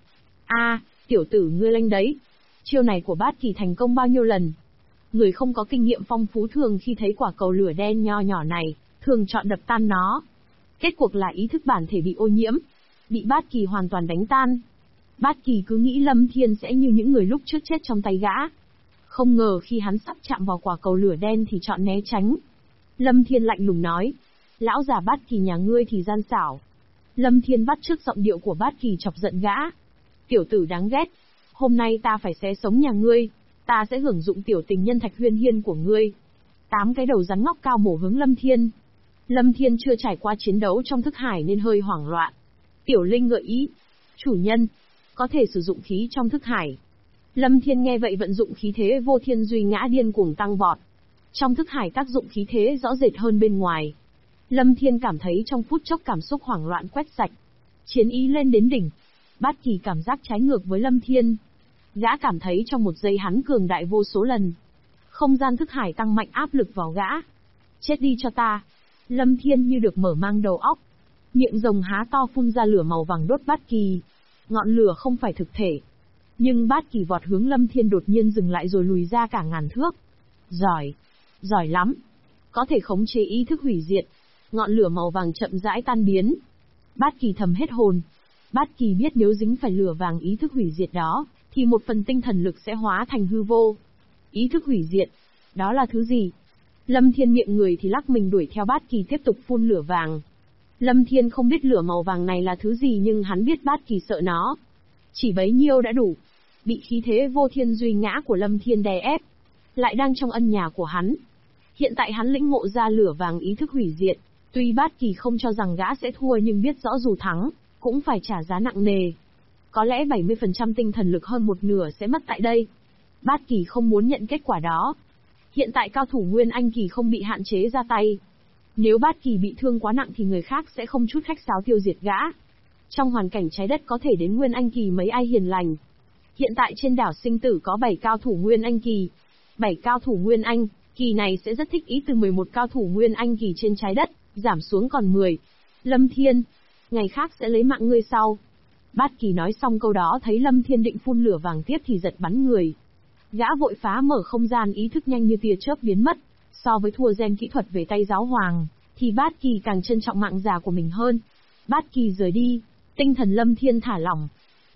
Tiểu tử ngươi lanh đấy. Chiêu này của Bát Kỳ thành công bao nhiêu lần? Người không có kinh nghiệm phong phú thường khi thấy quả cầu lửa đen nho nhỏ này, thường chọn đập tan nó. Kết cuộc là ý thức bản thể bị ô nhiễm, bị Bát Kỳ hoàn toàn đánh tan. Bát Kỳ cứ nghĩ Lâm Thiên sẽ như những người lúc trước chết trong tay gã. Không ngờ khi hắn sắp chạm vào quả cầu lửa đen thì chọn né tránh. Lâm Thiên lạnh lùng nói, lão già Bát Kỳ nhà ngươi thì gian xảo. Lâm Thiên bắt chước giọng điệu của Bát Kỳ chọc giận gã. Tiểu tử đáng ghét, hôm nay ta phải xé sống nhà ngươi, ta sẽ hưởng dụng tiểu tình nhân Thạch Huyên Hiên của ngươi. 8 cái đầu rắn ngóc cao bổ hướng Lâm Thiên. Lâm Thiên chưa trải qua chiến đấu trong thức hải nên hơi hoảng loạn. Tiểu Linh gợi ý, chủ nhân, có thể sử dụng khí trong thức hải. Lâm Thiên nghe vậy vận dụng khí thế vô thiên duy ngã điên cuồng tăng vọt. Trong thức hải tác dụng khí thế rõ rệt hơn bên ngoài. Lâm Thiên cảm thấy trong phút chốc cảm xúc hoảng loạn quét sạch. Chiến ý lên đến đỉnh. Bát Kỳ cảm giác trái ngược với Lâm Thiên. Gã cảm thấy trong một giây hắn cường đại vô số lần. Không gian thức hải tăng mạnh áp lực vào gã. Chết đi cho ta. Lâm Thiên như được mở mang đầu óc. Miệng rồng há to phun ra lửa màu vàng đốt Bát Kỳ. Ngọn lửa không phải thực thể. Nhưng Bát Kỳ vọt hướng Lâm Thiên đột nhiên dừng lại rồi lùi ra cả ngàn thước. Giỏi. Giỏi lắm. Có thể khống chế ý thức hủy diệt. Ngọn lửa màu vàng chậm rãi tan biến. Bát Kỳ thầm hết hồn. Bát Kỳ biết nếu dính phải lửa vàng ý thức hủy diệt đó, thì một phần tinh thần lực sẽ hóa thành hư vô. Ý thức hủy diệt. Đó là thứ gì? Lâm Thiên miệng người thì lắc mình đuổi theo Bát Kỳ tiếp tục phun lửa vàng. Lâm Thiên không biết lửa màu vàng này là thứ gì nhưng hắn biết Bát Kỳ sợ nó. Chỉ bấy nhiêu đã đủ. Bị khí thế vô thiên duy ngã của Lâm Thiên đè ép. Lại đang trong ân nhà của hắn. Hiện tại hắn lĩnh ngộ ra lửa vàng ý thức hủy diệt. Tuy Bát Kỳ không cho rằng gã sẽ thua nhưng biết rõ dù thắng, cũng phải trả giá nặng nề. Có lẽ 70% tinh thần lực hơn một nửa sẽ mất tại đây. Bát Kỳ không muốn nhận kết quả đó. Hiện tại cao thủ Nguyên Anh Kỳ không bị hạn chế ra tay. Nếu Bát Kỳ bị thương quá nặng thì người khác sẽ không chút khách sáo tiêu diệt gã. Trong hoàn cảnh trái đất có thể đến Nguyên Anh Kỳ mấy ai hiền lành. Hiện tại trên đảo sinh tử có 7 cao thủ Nguyên Anh Kỳ. 7 cao thủ Nguyên Anh Kỳ này sẽ rất thích ý từ 11 cao thủ Nguyên Anh Kỳ trên trái đất, giảm xuống còn 10. Lâm Thiên, ngày khác sẽ lấy mạng ngươi sau. Bát Kỳ nói xong câu đó thấy Lâm Thiên định phun lửa vàng tiếp thì giật bắn người. Gã vội phá mở không gian ý thức nhanh như tia chớp biến mất. So với thua gen kỹ thuật về tay giáo hoàng, thì Bát Kỳ càng trân trọng mạng già của mình hơn. Bát Kỳ rời đi, tinh thần Lâm Thiên thả lỏng.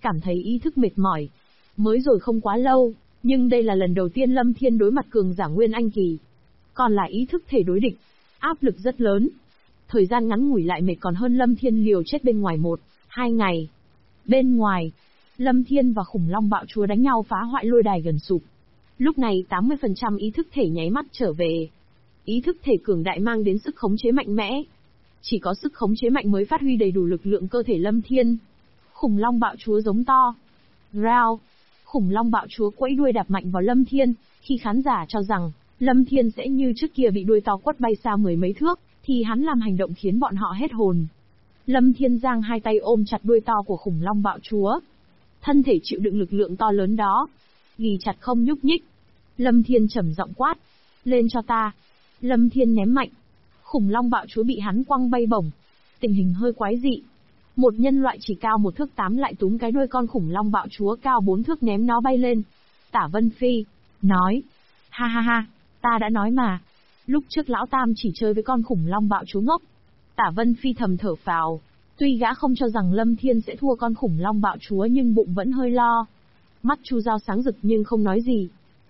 cảm thấy ý thức mệt mỏi. Mới rồi không quá lâu, nhưng đây là lần đầu tiên Lâm Thiên đối mặt cường giả Nguyên Anh kỳ. Còn là ý thức thể đối địch, áp lực rất lớn. Thời gian ngắn ngủi lại mệt còn hơn Lâm Thiên liều chết bên ngoài 1-2 ngày. Bên ngoài, Lâm Thiên và khủng long bạo chúa đánh nhau phá hoại lôi đài gần sụp. Lúc này 80% ý thức thể nháy mắt trở về. Ý thức thể cường đại mang đến sức khống chế mạnh mẽ. Chỉ có sức khống chế mạnh mới phát huy đầy đủ lực lượng cơ thể Lâm Thiên. Khủng long bạo chúa giống to. Rao. Khủng long bạo chúa quẫy đuôi đạp mạnh vào Lâm Thiên, khi khán giả cho rằng Lâm Thiên sẽ như trước kia bị đuôi to quất bay xa mười mấy thước, thì hắn làm hành động khiến bọn họ hết hồn. Lâm Thiên giang hai tay ôm chặt đuôi to của khủng long bạo chúa. Thân thể chịu đựng lực lượng to lớn đó, ghì chặt không nhúc nhích. Lâm Thiên trầm giọng quát, lên cho ta. Lâm Thiên ném mạnh. Khủng long bạo chúa bị hắn quăng bay bổng. Tình hình hơi quái dị. Một nhân loại chỉ cao 1 thước 8 lại túm cái đuôi con khủng long bạo chúa cao 4 thước ném nó bay lên. Tả Vân Phi nói, ha ha ha, ta đã nói mà. Lúc trước lão Tam chỉ chơi với con khủng long bạo chúa ngốc. Tả Vân Phi thầm thở phào. Tuy gã không cho rằng Lâm Thiên sẽ thua con khủng long bạo chúa nhưng bụng vẫn hơi lo. Mắt Chu Giao sáng rực nhưng không nói gì.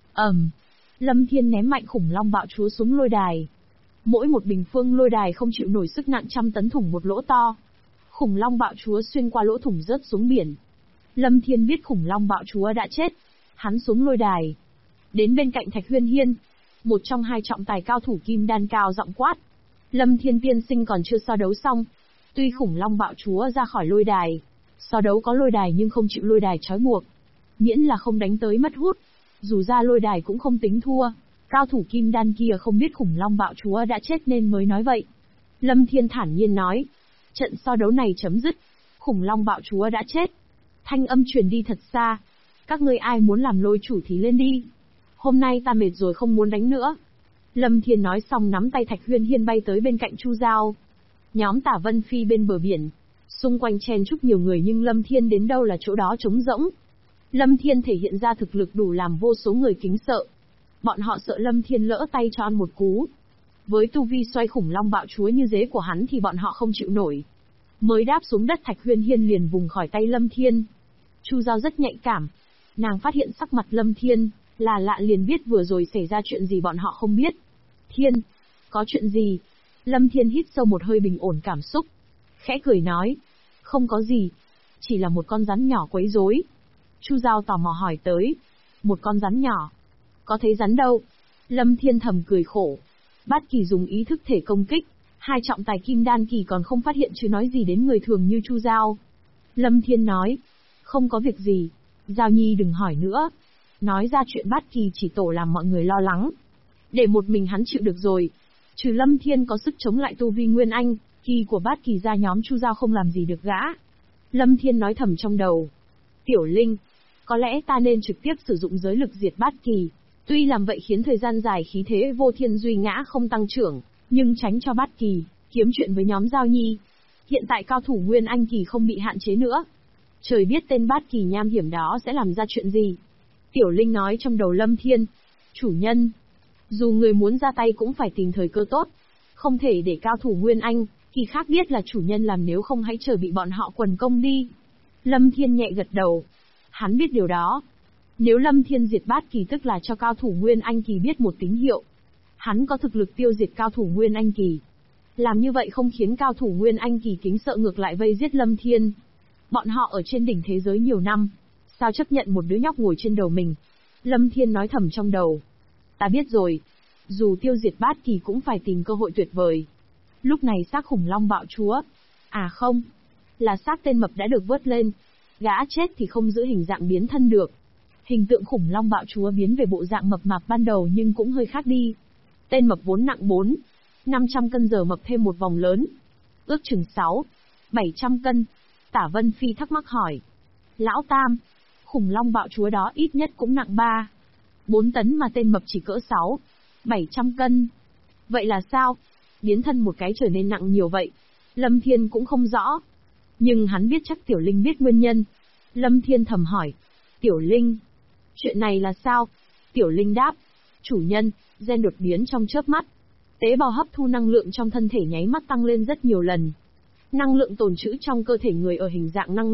Lâm Thiên ném mạnh khủng long bạo chúa xuống lôi đài. Mỗi một bình phương lôi đài không chịu nổi sức nặng trăm tấn thủng một lỗ to. Khủng long bạo chúa xuyên qua lỗ thủng rớt xuống biển. Lâm Thiên biết khủng long bạo chúa đã chết. Hắn xuống lôi đài. Đến bên cạnh Thạch Huyên Hiên. Một trong hai trọng tài cao thủ kim đan cao giọng quát. Lâm Thiên tiên sinh còn chưa so đấu xong. Tuy khủng long bạo chúa ra khỏi lôi đài. So đấu có lôi đài nhưng không chịu lôi đài trói buộc. Miễn là không đánh tới mất hút. Dù ra lôi đài cũng không tính thua. Cao thủ kim đan kia không biết khủng long bạo chúa đã chết nên mới nói vậy. Lâm Thiên thản nhiên nói. Trận so đấu này chấm dứt. Khủng long bạo chúa đã chết. Thanh âm truyền đi thật xa. Các ngươi ai muốn làm lôi chủ thì lên đi. Hôm nay ta mệt rồi không muốn đánh nữa. Lâm Thiên nói xong nắm tay Thạch Huyên Hiên bay tới bên cạnh Chu Giao. Nhóm Tả Vân Phi bên bờ biển. Xung quanh chen chúc nhiều người nhưng Lâm Thiên đến đâu là chỗ đó trống rỗng. Lâm Thiên thể hiện ra thực lực đủ làm vô số người kính sợ. Bọn họ sợ Lâm Thiên lỡ tay cho ăn một cú. Với tu vi xoay khủng long bạo chúa như dế của hắn thì bọn họ không chịu nổi. Mới đáp xuống đất Thạch Huyên Hiên liền vùng khỏi tay Lâm Thiên. Chu Giao rất nhạy cảm. Nàng phát hiện sắc mặt Lâm Thiên là lạ liền biết vừa rồi xảy ra chuyện gì bọn họ không biết. Thiên, có chuyện gì? Lâm Thiên hít sâu một hơi bình ổn cảm xúc. Khẽ cười nói. Không có gì. Chỉ là một con rắn nhỏ quấy rối. Chu Giao tò mò hỏi tới. Một con rắn nhỏ. Có thấy rắn đâu? Lâm Thiên thầm cười khổ. Bát Kỳ dùng ý thức thể công kích. Hai trọng tài kim đan kỳ còn không phát hiện chứ nói gì đến người thường như Chu Giao. Lâm Thiên nói. Không có việc gì. Giao Nhi đừng hỏi nữa. Nói ra chuyện Bát Kỳ chỉ tổ làm mọi người lo lắng. Để một mình hắn chịu được rồi. Trừ Lâm Thiên có sức chống lại tu vi Nguyên Anh, kỳ của Bát Kỳ ra nhóm Chu Giao không làm gì được gã. Lâm Thiên nói thầm trong đầu. Tiểu Linh, có lẽ ta nên trực tiếp sử dụng giới lực diệt Bát Kỳ. Tuy làm vậy khiến thời gian dài khí thế vô thiên duy ngã không tăng trưởng, nhưng tránh cho Bát Kỳ kiếm chuyện với nhóm Giao Nhi. Hiện tại cao thủ Nguyên Anh kỳ không bị hạn chế nữa. Trời biết tên Bát Kỳ nham hiểm đó sẽ làm ra chuyện gì. Tiểu Linh nói trong đầu Lâm Thiên. Chủ nhân, dù người muốn ra tay cũng phải tìm thời cơ tốt. Không thể để cao thủ Nguyên Anh kỳ khác biết là chủ nhân làm, nếu không hãy chờ bị bọn họ quần công đi. Lâm Thiên nhẹ gật đầu. Hắn biết điều đó. Nếu Lâm Thiên diệt Bát Kỳ tức là cho cao thủ Nguyên Anh kỳ biết một tín hiệu. Hắn có thực lực tiêu diệt cao thủ Nguyên Anh kỳ. Làm như vậy không khiến cao thủ Nguyên Anh kỳ kính sợ, ngược lại vây giết Lâm Thiên. Bọn họ ở trên đỉnh thế giới nhiều năm, sao chấp nhận một đứa nhóc ngồi trên đầu mình? Lâm Thiên nói thầm trong đầu. Ta biết rồi. Dù tiêu diệt Bát Kỳ cũng phải tìm cơ hội tuyệt vời. Lúc này xác khủng long bạo chúa. À không. Là xác tên mập đã được vớt lên. Gã chết thì không giữ hình dạng biến thân được. Hình tượng khủng long bạo chúa biến về bộ dạng mập mạp ban đầu nhưng cũng hơi khác đi. Tên mập vốn nặng 400-500 cân giờ mập thêm một vòng lớn. Ước chừng 600-700 cân. Tả Vân Phi thắc mắc hỏi. Lão Tam, khủng long bạo chúa đó ít nhất cũng nặng 3-4 tấn mà tên mập chỉ cỡ 600-700 cân. Vậy là sao? Biến thân một cái trở nên nặng nhiều vậy? Lâm Thiên cũng không rõ. Nhưng hắn biết chắc Tiểu Linh biết nguyên nhân. Lâm Thiên thầm hỏi. Tiểu Linh, chuyện này là sao? Tiểu Linh đáp. Chủ nhân, gen đột biến trong chớp mắt. Tế bào hấp thu năng lượng trong thân thể nháy mắt tăng lên rất nhiều lần. Năng lượng tồn trữ trong cơ thể người ở hình dạng năng lượng,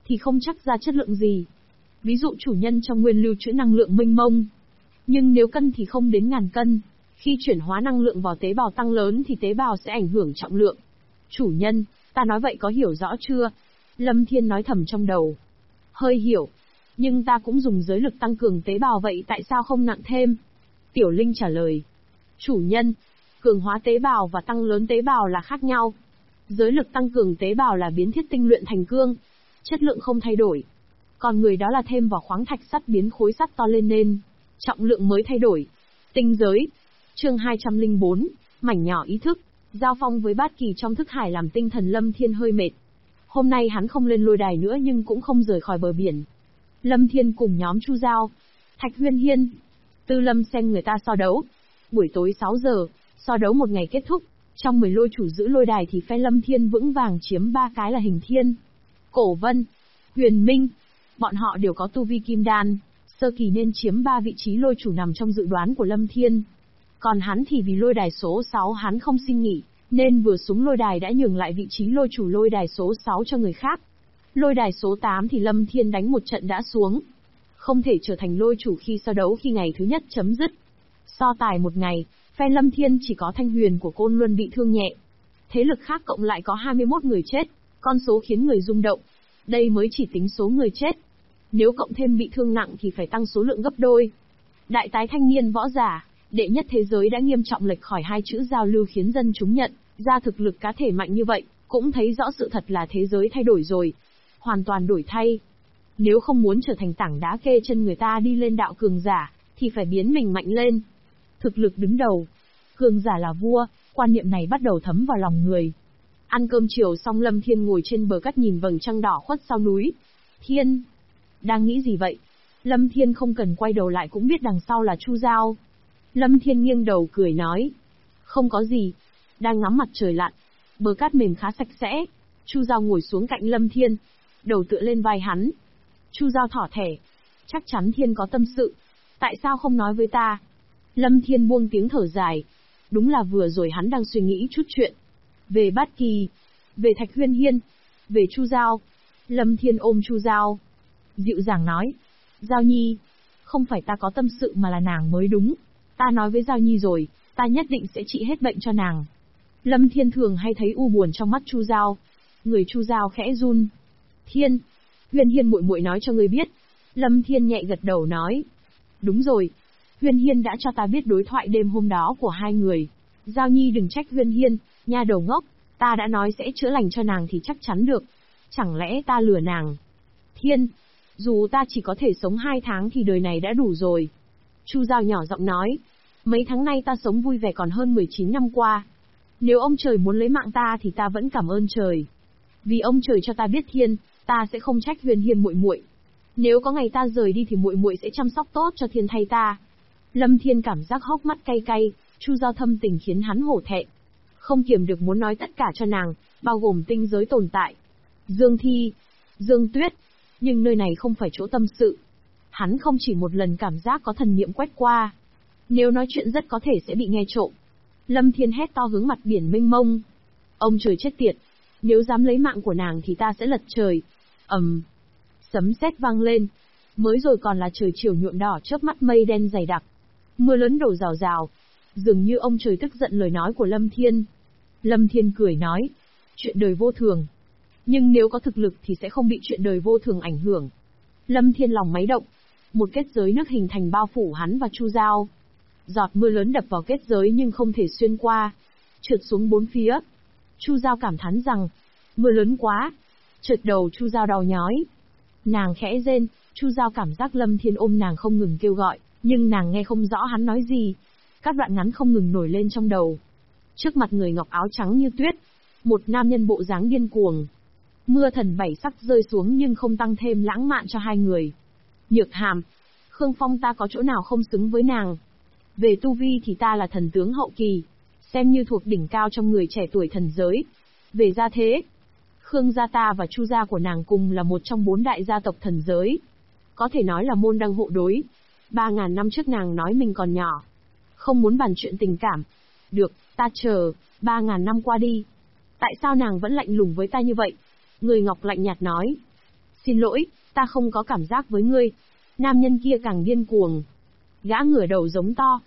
thì không chắc ra chất lượng gì. Ví dụ chủ nhân trong nguyên lưu trữ năng lượng mênh mông. Nhưng nếu cân thì không đến ngàn cân. Khi chuyển hóa năng lượng vào tế bào tăng lớn thì tế bào sẽ ảnh hưởng trọng lượng. Chủ nhân, ta nói vậy có hiểu rõ chưa? Lâm Thiên nói thầm trong đầu. Hơi hiểu. Nhưng ta cũng dùng giới lực tăng cường tế bào vậy tại sao không nặng thêm? Tiểu Linh trả lời. Chủ nhân, cường hóa tế bào và tăng lớn tế bào là khác nhau. Giới lực tăng cường tế bào là biến thiết tinh luyện thành cương. Chất lượng không thay đổi. Còn người đó là thêm vào khoáng thạch sắt biến khối sắt to lên nên. Trọng lượng mới thay đổi. Tinh giới. Chương 204, mảnh nhỏ ý thức. Giao phong với bát kỳ trong thức hải làm tinh thần Lâm Thiên hơi mệt. Hôm nay hắn không lên lôi đài nữa nhưng cũng không rời khỏi bờ biển. Lâm Thiên cùng nhóm Chu Giao, Thạch Huyên Hiên, Tư Lâm xem người ta so đấu. Buổi tối 6 giờ, so đấu một ngày kết thúc. Trong 10 lôi chủ giữ lôi đài thì phe Lâm Thiên vững vàng chiếm 3 cái là Hình Thiên, Cổ Vân, Huyền Minh. Bọn họ đều có tu vi kim đan, sơ kỳ nên chiếm 3 vị trí lôi chủ nằm trong dự đoán của Lâm Thiên. Còn hắn thì vì lôi đài số 6 hắn không xin nghỉ, nên vừa xuống lôi đài đã nhường lại vị trí lôi chủ lôi đài số 6 cho người khác. Lôi đài số 8 thì Lâm Thiên đánh một trận đã xuống. Không thể trở thành lôi chủ khi so đấu khi ngày thứ nhất chấm dứt. So tài một ngày, phe Lâm Thiên chỉ có Thanh Huyền của Côn Luân bị thương nhẹ. Thế lực khác cộng lại có 21 người chết, con số khiến người rung động. Đây mới chỉ tính số người chết. Nếu cộng thêm bị thương nặng thì phải tăng số lượng gấp đôi. Đại tái thanh niên võ giả, đệ nhất thế giới đã nghiêm trọng lệch khỏi hai chữ giao lưu khiến dân chúng nhận ra thực lực cá thể mạnh như vậy, cũng thấy rõ sự thật là thế giới thay đổi rồi. Hoàn toàn đổi thay. Nếu không muốn trở thành tảng đá kê chân người ta đi lên đạo cường giả, thì phải biến mình mạnh lên. Thực lực đứng đầu. Cường giả là vua, quan niệm này bắt đầu thấm vào lòng người. Ăn cơm chiều xong Lâm Thiên ngồi trên bờ cát nhìn vầng trăng đỏ khuất sau núi. Thiên! Đang nghĩ gì vậy? Lâm Thiên không cần quay đầu lại cũng biết đằng sau là Chu Giao. Lâm Thiên nghiêng đầu cười nói. Không có gì. Đang ngắm mặt trời lặn. Bờ cát mềm khá sạch sẽ. Chu Giao ngồi xuống cạnh Lâm Thiên. Đầu tựa lên vai hắn. Chu Giao thỏ thẻ. Chắc chắn Thiên có tâm sự. Tại sao không nói với ta? Lâm Thiên buông tiếng thở dài. Đúng là vừa rồi hắn đang suy nghĩ chút chuyện. Về Bát Kỳ. Về Thạch Huyên Hiên. Về Chu Giao. Lâm Thiên ôm Chu Giao. Dịu dàng nói. Giao Nhi. Không phải ta có tâm sự mà là nàng mới đúng. Ta nói với Giao Nhi rồi, ta nhất định sẽ trị hết bệnh cho nàng. Lâm Thiên thường hay thấy u buồn trong mắt Chu Giao. Người Chu Giao khẽ run. Thiên, Huyên Hiên muội muội nói cho ngươi biết. Lâm Thiên nhẹ gật đầu nói. Đúng rồi, Huyên Hiên đã cho ta biết đối thoại đêm hôm đó của hai người. Giao Nhi đừng trách Huyên Hiên, nha đầu ngốc, ta đã nói sẽ chữa lành cho nàng thì chắc chắn được. Chẳng lẽ ta lừa nàng? Thiên, dù ta chỉ có thể sống 2 tháng thì đời này đã đủ rồi. Chu Giao nhỏ giọng nói. Mấy tháng nay ta sống vui vẻ còn hơn 19 năm qua. Nếu ông trời muốn lấy mạng ta thì ta vẫn cảm ơn trời. Vì ông trời cho ta biết Thiên, ta sẽ không trách Huyền Hiên muội muội. Nếu có ngày ta rời đi thì muội muội sẽ chăm sóc tốt cho Thiên thay ta. Lâm Thiên cảm giác hốc mắt cay cay, Chu Giao thâm tình khiến hắn hổ thẹn. Không kiềm được muốn nói tất cả cho nàng, bao gồm tinh giới tồn tại. Dương Thi, Dương Tuyết, nhưng nơi này không phải chỗ tâm sự. Hắn không chỉ một lần cảm giác có thần niệm quét qua. Nếu nói chuyện rất có thể sẽ bị nghe trộm. Lâm Thiên hét to hướng mặt biển mênh mông. Ông trời chết tiệt, nếu dám lấy mạng của nàng thì ta sẽ lật trời. Sấm sét vang lên. Mới rồi còn là trời chiều nhuộm đỏ chớp mắt mây đen dày đặc. Mưa lớn đổ rào rào. Dường như ông trời tức giận lời nói của Lâm Thiên. Lâm Thiên cười nói. Chuyện đời vô thường. Nhưng nếu có thực lực thì sẽ không bị chuyện đời vô thường ảnh hưởng. Lâm Thiên lòng máy động. Một kết giới nước hình thành bao phủ hắn và Chu Giao. Giọt mưa lớn đập vào kết giới nhưng không thể xuyên qua. Trượt xuống bốn phía. Chu Giao cảm thán rằng. Mưa lớn quá. Trượt đầu Chu Giao đau nhói. Nàng khẽ rên. Chu Giao cảm giác Lâm Thiên ôm nàng không ngừng kêu gọi. Nhưng nàng nghe không rõ hắn nói gì. Các đoạn ngắn không ngừng nổi lên trong đầu. Trước mặt người ngọc áo trắng như tuyết. Một nam nhân bộ dáng điên cuồng. Mưa thần 7 sắc rơi xuống nhưng không tăng thêm lãng mạn cho hai người. Nhược Hàm, Khương Phong ta có chỗ nào không xứng với nàng. Về tu vi thì ta là thần tướng hậu kỳ, xem như thuộc đỉnh cao trong người trẻ tuổi thần giới. Về gia thế, Khương gia ta và Chu gia của nàng cùng là một trong 4 đại gia tộc thần giới. Có thể nói là môn đăng hộ đối. 3.000 năm trước nàng nói mình còn nhỏ, không muốn bàn chuyện tình cảm. Được, ta chờ, 3.000 năm qua đi. Tại sao nàng vẫn lạnh lùng với ta như vậy? Người ngọc lạnh nhạt nói. Xin lỗi, ta không có cảm giác với ngươi. Nam nhân kia càng điên cuồng. Gã ngửa đầu giống to.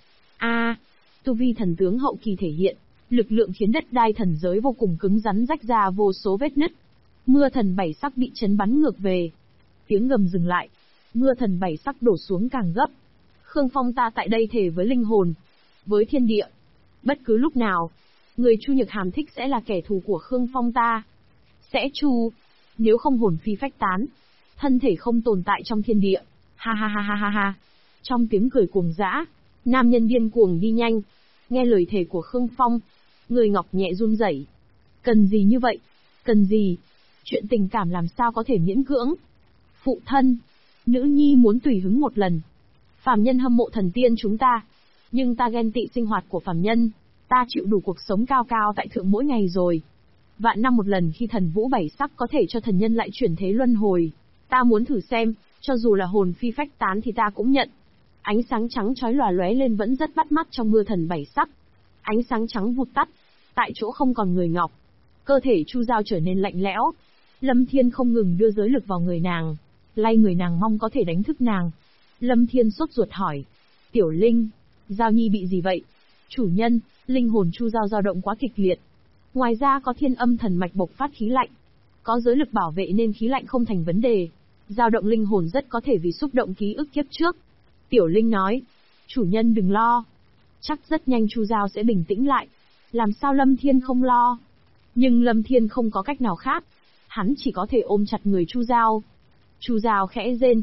Tu vi thần tướng hậu kỳ thể hiện, lực lượng khiến đất đai thần giới vô cùng cứng rắn rách ra vô số vết nứt. Mưa thần bảy sắc bị chấn bắn ngược về. Tiếng gầm dừng lại, mưa thần bảy sắc đổ xuống càng gấp. Khương Phong ta tại đây thề với linh hồn, với thiên địa. Bất cứ lúc nào, người Chu Nhược Hàm thích sẽ là kẻ thù của Khương Phong ta. Sẽ Chu, nếu không hồn phi phách tán, thân thể không tồn tại trong thiên địa. Ha ha ha ha ha ha. Trong tiếng cười cuồng dã, nam nhân điên cuồng đi nhanh. Nghe lời thề của Khương Phong, người ngọc nhẹ run rẩy. Cần gì như vậy? Cần gì? Chuyện tình cảm làm sao có thể miễn cưỡng? Phụ thân, nữ nhi muốn tùy hứng một lần. Phàm nhân hâm mộ thần tiên chúng ta, nhưng ta ghen tị sinh hoạt của phàm nhân, ta chịu đủ cuộc sống cao cao tại thượng mỗi ngày rồi. Vạn năm một lần khi thần vũ bảy sắc có thể cho thần nhân lại chuyển thế luân hồi, ta muốn thử xem, cho dù là hồn phi phách tán thì ta cũng nhận. Ánh sáng trắng chói lòa lóe lên vẫn rất bắt mắt trong mưa thần bảy sắc. Ánh sáng trắng vụt tắt, tại chỗ không còn người ngọc. Cơ thể Chu Giao trở nên lạnh lẽo. Lâm Thiên không ngừng đưa giới lực vào người nàng, lay người nàng mong có thể đánh thức nàng. Lâm Thiên sốt ruột hỏi, Tiểu Linh, Giao Nhi bị gì vậy? Chủ nhân, linh hồn Chu Giao dao động quá kịch liệt. Ngoài ra có thiên âm thần mạch bộc phát khí lạnh. Có giới lực bảo vệ nên khí lạnh không thành vấn đề. Dao động linh hồn rất có thể vì xúc động ký ức kiếp trước. Tiểu Linh nói, chủ nhân đừng lo. Chắc rất nhanh Chu Giao sẽ bình tĩnh lại. Làm sao Lâm Thiên không lo? Nhưng Lâm Thiên không có cách nào khác. Hắn chỉ có thể ôm chặt người Chu Giao. Chu Giao khẽ rên.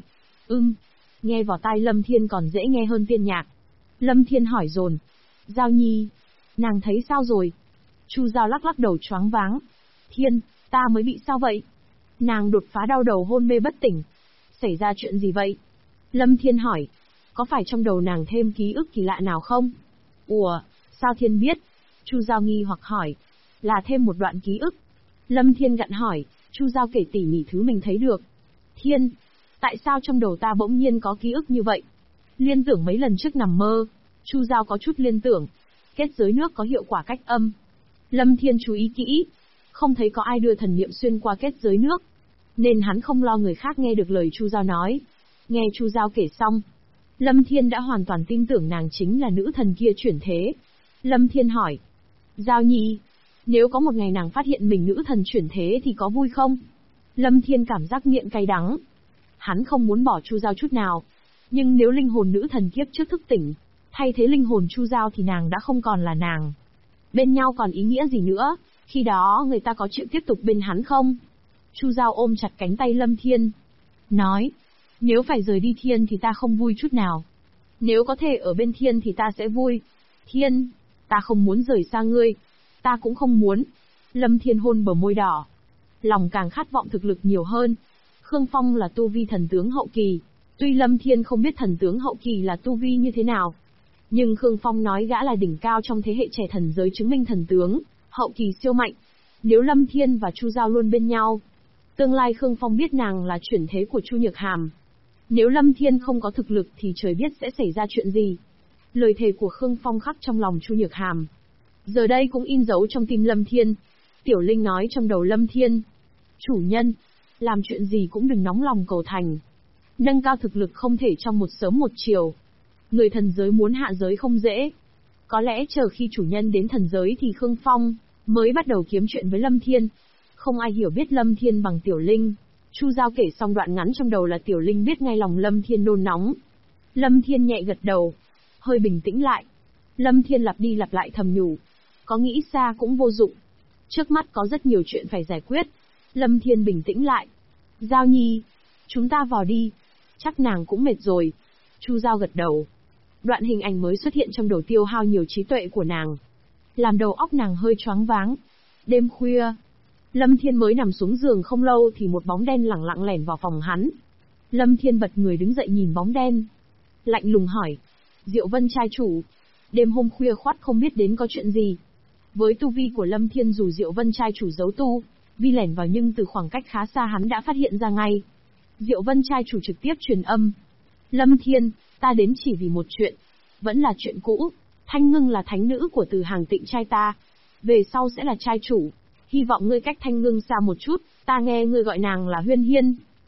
Nghe vào tai Lâm Thiên còn dễ nghe hơn tiên nhạc. Lâm Thiên hỏi dồn. Giao Nhi, nàng thấy sao rồi? Chu Giao lắc lắc đầu choáng váng. Thiên, ta mới bị sao vậy? Nàng đột phá đau đầu hôn mê bất tỉnh. Xảy ra chuyện gì vậy? Lâm Thiên hỏi. Có phải trong đầu nàng thêm ký ức kỳ lạ nào không? Ủa, sao Thiên biết? Chu Giao nghi hoặc hỏi. Là thêm một đoạn ký ức. Lâm Thiên gặn hỏi. Chu Giao kể tỉ mỉ thứ mình thấy được. Thiên, tại sao trong đầu ta bỗng nhiên có ký ức như vậy? Liên tưởng mấy lần trước nằm mơ. Chu Giao có chút liên tưởng. Kết giới nước có hiệu quả cách âm. Lâm Thiên chú ý kỹ. Không thấy có ai đưa thần niệm xuyên qua kết giới nước. Nên hắn không lo người khác nghe được lời Chu Giao nói. Nghe Chu Giao kể xong, Lâm Thiên đã hoàn toàn tin tưởng nàng chính là nữ thần kia chuyển thế. Lâm Thiên hỏi. Giao Nhi, nếu có một ngày nàng phát hiện mình nữ thần chuyển thế thì có vui không? Lâm Thiên cảm giác miệng cay đắng. Hắn không muốn bỏ Chu Giao chút nào. Nhưng nếu linh hồn nữ thần kiếp trước thức tỉnh, thay thế linh hồn Chu Giao thì nàng đã không còn là nàng. Bên nhau còn ý nghĩa gì nữa, khi đó người ta có chịu tiếp tục bên hắn không? Chu Giao ôm chặt cánh tay Lâm Thiên. Nói, nếu phải rời đi Thiên thì ta không vui chút nào. Nếu có thể ở bên Thiên thì ta sẽ vui. Thiên, ta không muốn rời xa ngươi. Ta cũng không muốn. Lâm Thiên hôn bờ môi đỏ. Lòng càng khát vọng thực lực nhiều hơn. Khương Phong là tu vi thần tướng hậu kỳ. Tuy Lâm Thiên không biết thần tướng hậu kỳ là tu vi như thế nào, nhưng Khương Phong nói gã là đỉnh cao trong thế hệ trẻ thần giới chứng minh thần tướng hậu kỳ siêu mạnh. Nếu Lâm Thiên và Chu Giao luôn bên nhau, tương lai Khương Phong biết nàng là chuyển thế của Chu Nhược Hàm. Nếu Lâm Thiên không có thực lực thì trời biết sẽ xảy ra chuyện gì. Lời thề của Khương Phong khắc trong lòng Chu Nhược Hàm, giờ đây cũng in dấu trong tim Lâm Thiên. Tiểu Linh nói trong đầu Lâm Thiên, chủ nhân, làm chuyện gì cũng đừng nóng lòng cầu thành. Nâng cao thực lực không thể trong một sớm một chiều. Người thần giới muốn hạ giới không dễ. Có lẽ chờ khi chủ nhân đến thần giới thì Khương Phong mới bắt đầu kiếm chuyện với Lâm Thiên. Không ai hiểu biết Lâm Thiên bằng Tiểu Linh. Chu Giao kể xong đoạn ngắn trong đầu là Tiểu Linh biết ngay lòng Lâm Thiên nôn nóng. Lâm Thiên nhẹ gật đầu, hơi bình tĩnh lại. Lâm Thiên lặp đi lặp lại thầm nhủ, có nghĩ xa cũng vô dụng. Trước mắt có rất nhiều chuyện phải giải quyết. Lâm Thiên bình tĩnh lại. Giao Nhi, chúng ta vào đi. Chắc nàng cũng mệt rồi. Chu Giao gật đầu. Đoạn hình ảnh mới xuất hiện trong đầu tiêu hao nhiều trí tuệ của nàng, làm đầu óc nàng hơi choáng váng. Đêm khuya, Lâm Thiên mới nằm xuống giường không lâu thì một bóng đen lẳng lặng lẻn vào phòng hắn. Lâm Thiên bật người đứng dậy nhìn bóng đen, lạnh lùng hỏi, Diệu Vân trai chủ, đêm hôm khuya khoắt không biết đến có chuyện gì. Với tu vi của Lâm Thiên dù Diệu Vân trai chủ giấu tu vi lẻn vào nhưng từ khoảng cách khá xa hắn đã phát hiện ra ngay. Diệu Vân trai chủ trực tiếp truyền âm. Lâm Thiên, ta đến chỉ vì một chuyện. Vẫn là chuyện cũ. Thanh Ngưng là thánh nữ của Từ Hàng Tịnh trai ta. Về sau sẽ là trai chủ. Hy vọng ngươi cách Thanh Ngưng xa một chút. Ta nghe ngươi gọi nàng là Huyên Hiên.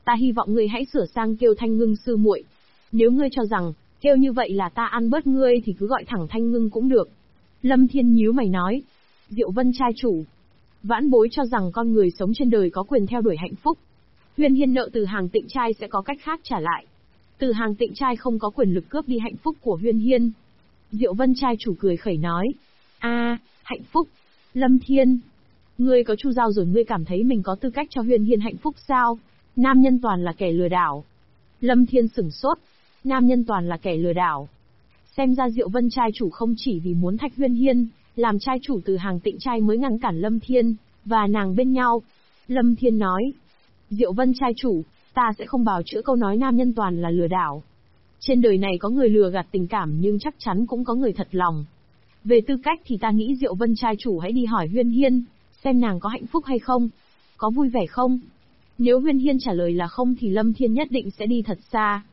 Ta hy vọng ngươi hãy sửa sang kêu Thanh Ngưng sư muội. Nếu ngươi cho rằng, kêu như vậy là ta ăn bớt ngươi thì cứ gọi thẳng Thanh Ngưng cũng được. Lâm Thiên nhíu mày nói. Diệu Vân trai chủ. Vãn bối cho rằng con người sống trên đời có quyền theo đuổi hạnh phúc. Huyên Hiên nợ Từ Hàng Tịnh trai sẽ có cách khác trả lại. Từ Hàng Tịnh trai không có quyền lực cướp đi hạnh phúc của Huyên Hiên. Diệu Vân trai chủ cười khẩy nói. Hạnh phúc. Lâm Thiên. Ngươi có chu giao rồi, ngươi cảm thấy mình có tư cách cho Huyên Hiên hạnh phúc sao? Nam nhân toàn là kẻ lừa đảo. Lâm Thiên sửng sốt. Nam nhân toàn là kẻ lừa đảo. Xem ra Diệu Vân trai chủ không chỉ vì muốn thạch Huyên Hiên, làm trai chủ Từ Hàng Tịnh trai mới ngăn cản Lâm Thiên và nàng bên nhau. Lâm Thiên nói. Diệu Vân trai chủ, ta sẽ không bào chữa câu nói nam nhân toàn là lừa đảo. Trên đời này có người lừa gạt tình cảm nhưng chắc chắn cũng có người thật lòng. Về tư cách thì ta nghĩ Diệu Vân trai chủ hãy đi hỏi Huyên Hiên, xem nàng có hạnh phúc hay không, có vui vẻ không. Nếu Huyên Hiên trả lời là không thì Lâm Thiên nhất định sẽ đi thật xa.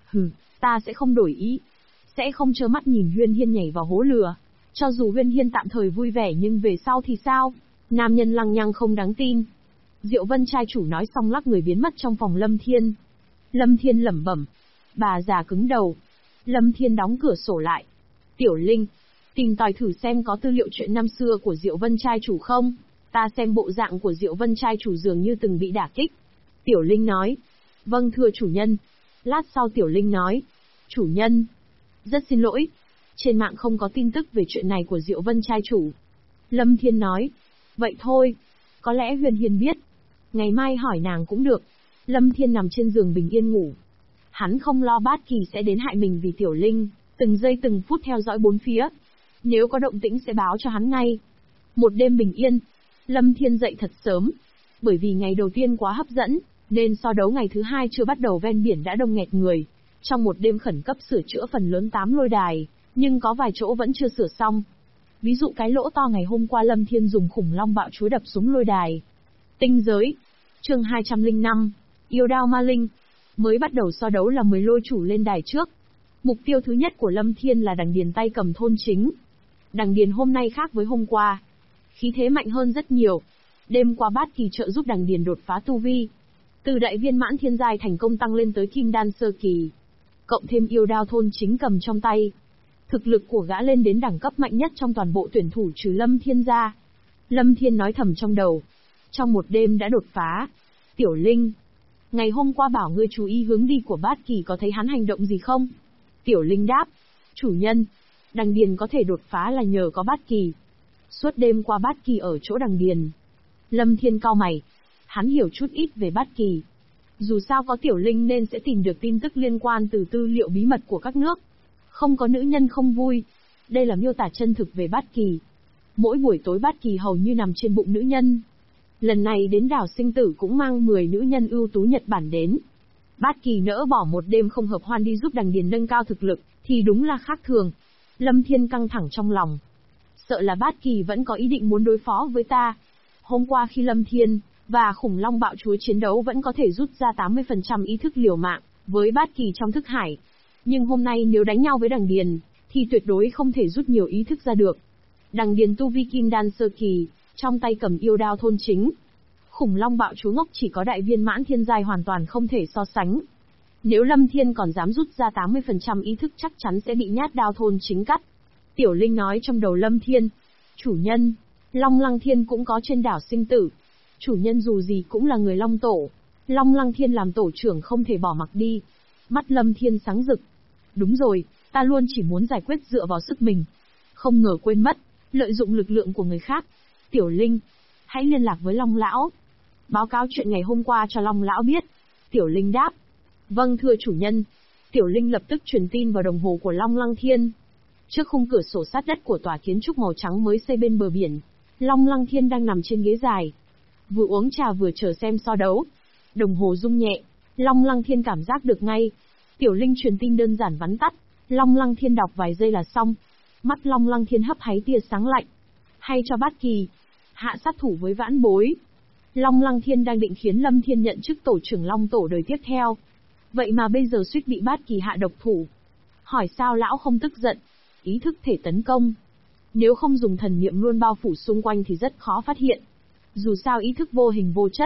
Ta sẽ không đổi ý. Sẽ không trơ mắt nhìn Huyên Hiên nhảy vào hố lừa. Cho dù Huyên Hiên tạm thời vui vẻ nhưng về sau thì sao? Nam nhân lăng nhăng không đáng tin. Diệu Vân trai chủ nói xong lắc người biến mất trong phòng Lâm Thiên. Lâm Thiên lẩm bẩm. Bà già cứng đầu. Lâm Thiên đóng cửa sổ lại. Tiểu Linh, tìm tòi thử xem có tư liệu chuyện năm xưa của Diệu Vân trai chủ không? Ta xem bộ dạng của Diệu Vân trai chủ dường như từng bị đả kích. Tiểu Linh nói. Vâng thưa chủ nhân. Lát sau Tiểu Linh nói. Chủ nhân. Rất xin lỗi. Trên mạng không có tin tức về chuyện này của Diệu Vân trai chủ. Lâm Thiên nói. Vậy thôi. Có lẽ Huyền Hiên biết. Ngày mai hỏi nàng cũng được. Lâm Thiên nằm trên giường bình yên ngủ. Hắn không lo Bát Kỳ sẽ đến hại mình vì Tiểu Linh, từng giây từng phút theo dõi bốn phía. Nếu có động tĩnh sẽ báo cho hắn ngay. Một đêm bình yên. Lâm Thiên dậy thật sớm. Bởi vì ngày đầu tiên quá hấp dẫn, nên so đấu ngày thứ hai chưa bắt đầu ven biển đã đông nghẹt người. Trong một đêm khẩn cấp sửa chữa phần lớn 8 lôi đài, nhưng có vài chỗ vẫn chưa sửa xong. Ví dụ cái lỗ to ngày hôm qua Lâm Thiên dùng khủng long bạo chúa đập xuống lôi đài. Tinh giới. Chương 205. Yêu đao ma linh. Mới bắt đầu so đấu là 10 lôi chủ lên đài trước. Mục tiêu thứ nhất của Lâm Thiên là đằng điền tay cầm thôn chính. Đằng điền hôm nay khác với hôm qua. Khí thế mạnh hơn rất nhiều. Đêm qua Bát Kỳ trợ giúp đằng điền đột phá tu vi. Từ đại viên mãn thiên giai thành công tăng lên tới kim đan sơ kỳ. Cộng thêm yêu đao thôn chính cầm trong tay. Thực lực của gã lên đến đẳng cấp mạnh nhất trong toàn bộ tuyển thủ trừ Lâm Thiên ra. Lâm Thiên nói thầm trong đầu. Trong một đêm đã đột phá. Tiểu Linh. Ngày hôm qua bảo ngươi chú ý hướng đi của Bát Kỳ, có thấy hắn hành động gì không? Tiểu Linh đáp. Chủ nhân. Đằng điền có thể đột phá là nhờ có Bát Kỳ. Suốt đêm qua Bát Kỳ ở chỗ đằng điền. Lâm Thiên cau mày. Hắn hiểu chút ít về Bát Kỳ. Dù sao có Tiểu Linh nên sẽ tìm được tin tức liên quan từ tư liệu bí mật của các nước. Không có nữ nhân không vui. Đây là miêu tả chân thực về Bát Kỳ. Mỗi buổi tối Bát Kỳ hầu như nằm trên bụng nữ nhân. Lần này đến đảo sinh tử cũng mang 10 nữ nhân ưu tú Nhật Bản đến. Bát Kỳ nỡ bỏ một đêm không hợp hoan đi giúp đằng điền nâng cao thực lực, thì đúng là khác thường. Lâm Thiên căng thẳng trong lòng. Sợ là Bát Kỳ vẫn có ý định muốn đối phó với ta. Hôm qua khi Lâm Thiên và khủng long bạo chúa chiến đấu vẫn có thể rút ra 80% ý thức liều mạng với Bát Kỳ trong thức hải. Nhưng hôm nay nếu đánh nhau với đằng điền, thì tuyệt đối không thể rút nhiều ý thức ra được. Đằng điền tu vi kim đan sơ kỳ, trong tay cầm yêu đao thôn chính. Khủng long bạo chúa ngốc chỉ có đại viên mãn thiên giai hoàn toàn không thể so sánh. Nếu Lâm Thiên còn dám rút ra 80% ý thức chắc chắn sẽ bị nhát đao thôn chính cắt. Tiểu Linh nói trong đầu Lâm Thiên. Chủ nhân, Long Lăng Thiên cũng có trên đảo sinh tử. Chủ nhân dù gì cũng là người Long Tổ. Long Lăng Thiên làm tổ trưởng không thể bỏ mặc đi. Mắt Lâm Thiên sáng rực. Đúng rồi, ta luôn chỉ muốn giải quyết dựa vào sức mình. Không ngờ quên mất, lợi dụng lực lượng của người khác. Tiểu Linh, hãy liên lạc với Long Lão. Báo cáo chuyện ngày hôm qua cho Long Lão biết. Tiểu Linh đáp. Vâng thưa chủ nhân. Tiểu Linh lập tức truyền tin vào đồng hồ của Long Lăng Thiên. Trước khung cửa sổ sát đất của tòa kiến trúc màu trắng mới xây bên bờ biển, Long Lăng Thiên đang nằm trên ghế dài. Vừa uống trà vừa chờ xem so đấu. Đồng hồ rung nhẹ, Long Lăng Thiên cảm giác được ngay. Tiểu Linh truyền tin đơn giản vắn tắt, Long Lăng Thiên đọc vài giây là xong. Mắt Long Lăng Thiên hấp háy tia sáng lạnh. Hay cho Bát Kỳ hạ sát thủ với vãn bối. Long Lăng Thiên đang định khiến Lâm Thiên nhận chức tổ trưởng Long Tổ đời tiếp theo. Vậy mà bây giờ suýt bị Bát Kỳ hạ độc thủ. Hỏi sao lão không tức giận? Ý thức thể tấn công. Nếu không dùng thần niệm luôn bao phủ xung quanh thì rất khó phát hiện. Dù sao ý thức vô hình vô chất,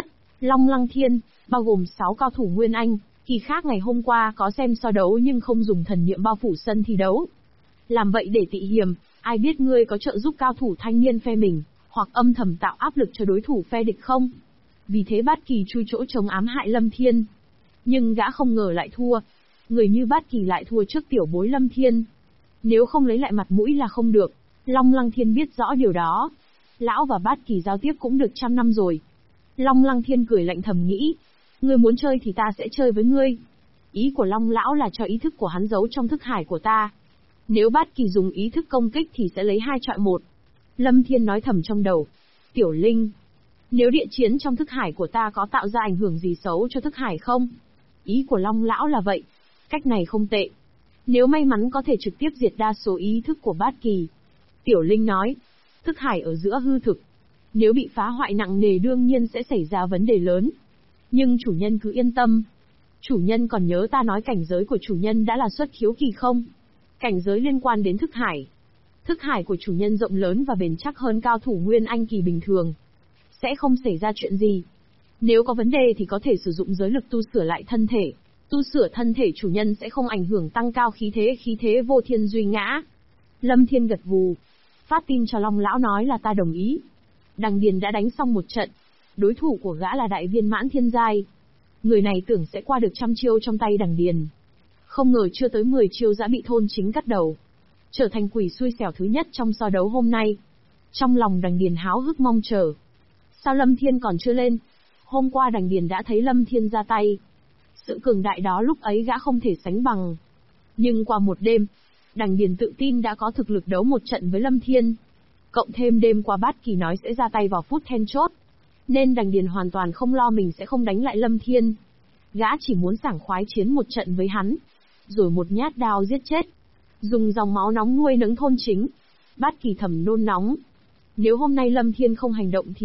Long Lăng Thiên, bao gồm 6 cao thủ Nguyên Anh, kỳ khác ngày hôm qua có xem so đấu nhưng không dùng thần niệm bao phủ sân thi đấu. Làm vậy để tị hiềm, ai biết ngươi có trợ giúp cao thủ thanh niên phe mình, hoặc âm thầm tạo áp lực cho đối thủ phe địch không? Vì thế Bát Kỳ chui chỗ chống ám hại Lâm Thiên. Nhưng gã không ngờ lại thua. Người như Bát Kỳ lại thua trước tiểu bối Lâm Thiên. Nếu không lấy lại mặt mũi là không được. Long Lăng Thiên biết rõ điều đó. Lão và Bát Kỳ giao tiếp cũng được 100 năm rồi. Long Lăng Thiên cười lạnh thầm nghĩ. Ngươi muốn chơi thì ta sẽ chơi với ngươi. Ý của Long Lão là cho ý thức của hắn giấu trong thức hải của ta. Nếu Bát Kỳ dùng ý thức công kích thì sẽ lấy 2 chọi 1. Lâm Thiên nói thầm trong đầu. Tiểu Linh, nếu địa chiến trong thức hải của ta có tạo ra ảnh hưởng gì xấu cho thức hải không? Ý của Long Lão là vậy. Cách này không tệ. Nếu may mắn có thể trực tiếp diệt đa số ý thức của Bát Kỳ. Tiểu Linh nói, thức hải ở giữa hư thực. Nếu bị phá hoại nặng nề đương nhiên sẽ xảy ra vấn đề lớn. Nhưng chủ nhân cứ yên tâm. Chủ nhân còn nhớ ta nói cảnh giới của chủ nhân đã là xuất khiếu kỳ không? Cảnh giới liên quan đến thức hải. Thức hải của chủ nhân rộng lớn và bền chắc hơn cao thủ Nguyên Anh kỳ bình thường. Sẽ không xảy ra chuyện gì. Nếu có vấn đề thì có thể sử dụng giới lực tu sửa lại thân thể. Tu sửa thân thể chủ nhân sẽ không ảnh hưởng tăng cao khí thế vô thiên duy ngã. Lâm Thiên gật gù. Phát tin cho Long Lão nói là ta đồng ý. Đằng Điền đã đánh xong một trận. Đối thủ của gã là đại viên mãn thiên giai. Người này tưởng sẽ qua được 100 chiêu trong tay Đằng Điền. Không ngờ chưa tới 10 chiêu đã bị thôn chính cắt đầu. Trở thành quỷ xui xẻo thứ nhất trong so đấu hôm nay. Trong lòng Đằng Điền háo hức mong chờ. Sao Lâm Thiên còn chưa lên? Hôm qua Đằng Điền đã thấy Lâm Thiên ra tay. Sự cường đại đó lúc ấy gã không thể sánh bằng. Nhưng qua một đêm, Đằng Điền tự tin đã có thực lực đấu một trận với Lâm Thiên. Cộng thêm đêm qua Bát Kỳ nói sẽ ra tay vào phút then chốt. Nên Đằng Điền hoàn toàn không lo mình sẽ không đánh lại Lâm Thiên. Gã chỉ muốn sảng khoái chiến một trận với hắn. Rồi một nhát đao giết chết. Dùng dòng máu nóng nuôi nấng thôn chính. Bát Kỳ thầm nôn nóng. Nếu hôm nay Lâm Thiên không hành động thì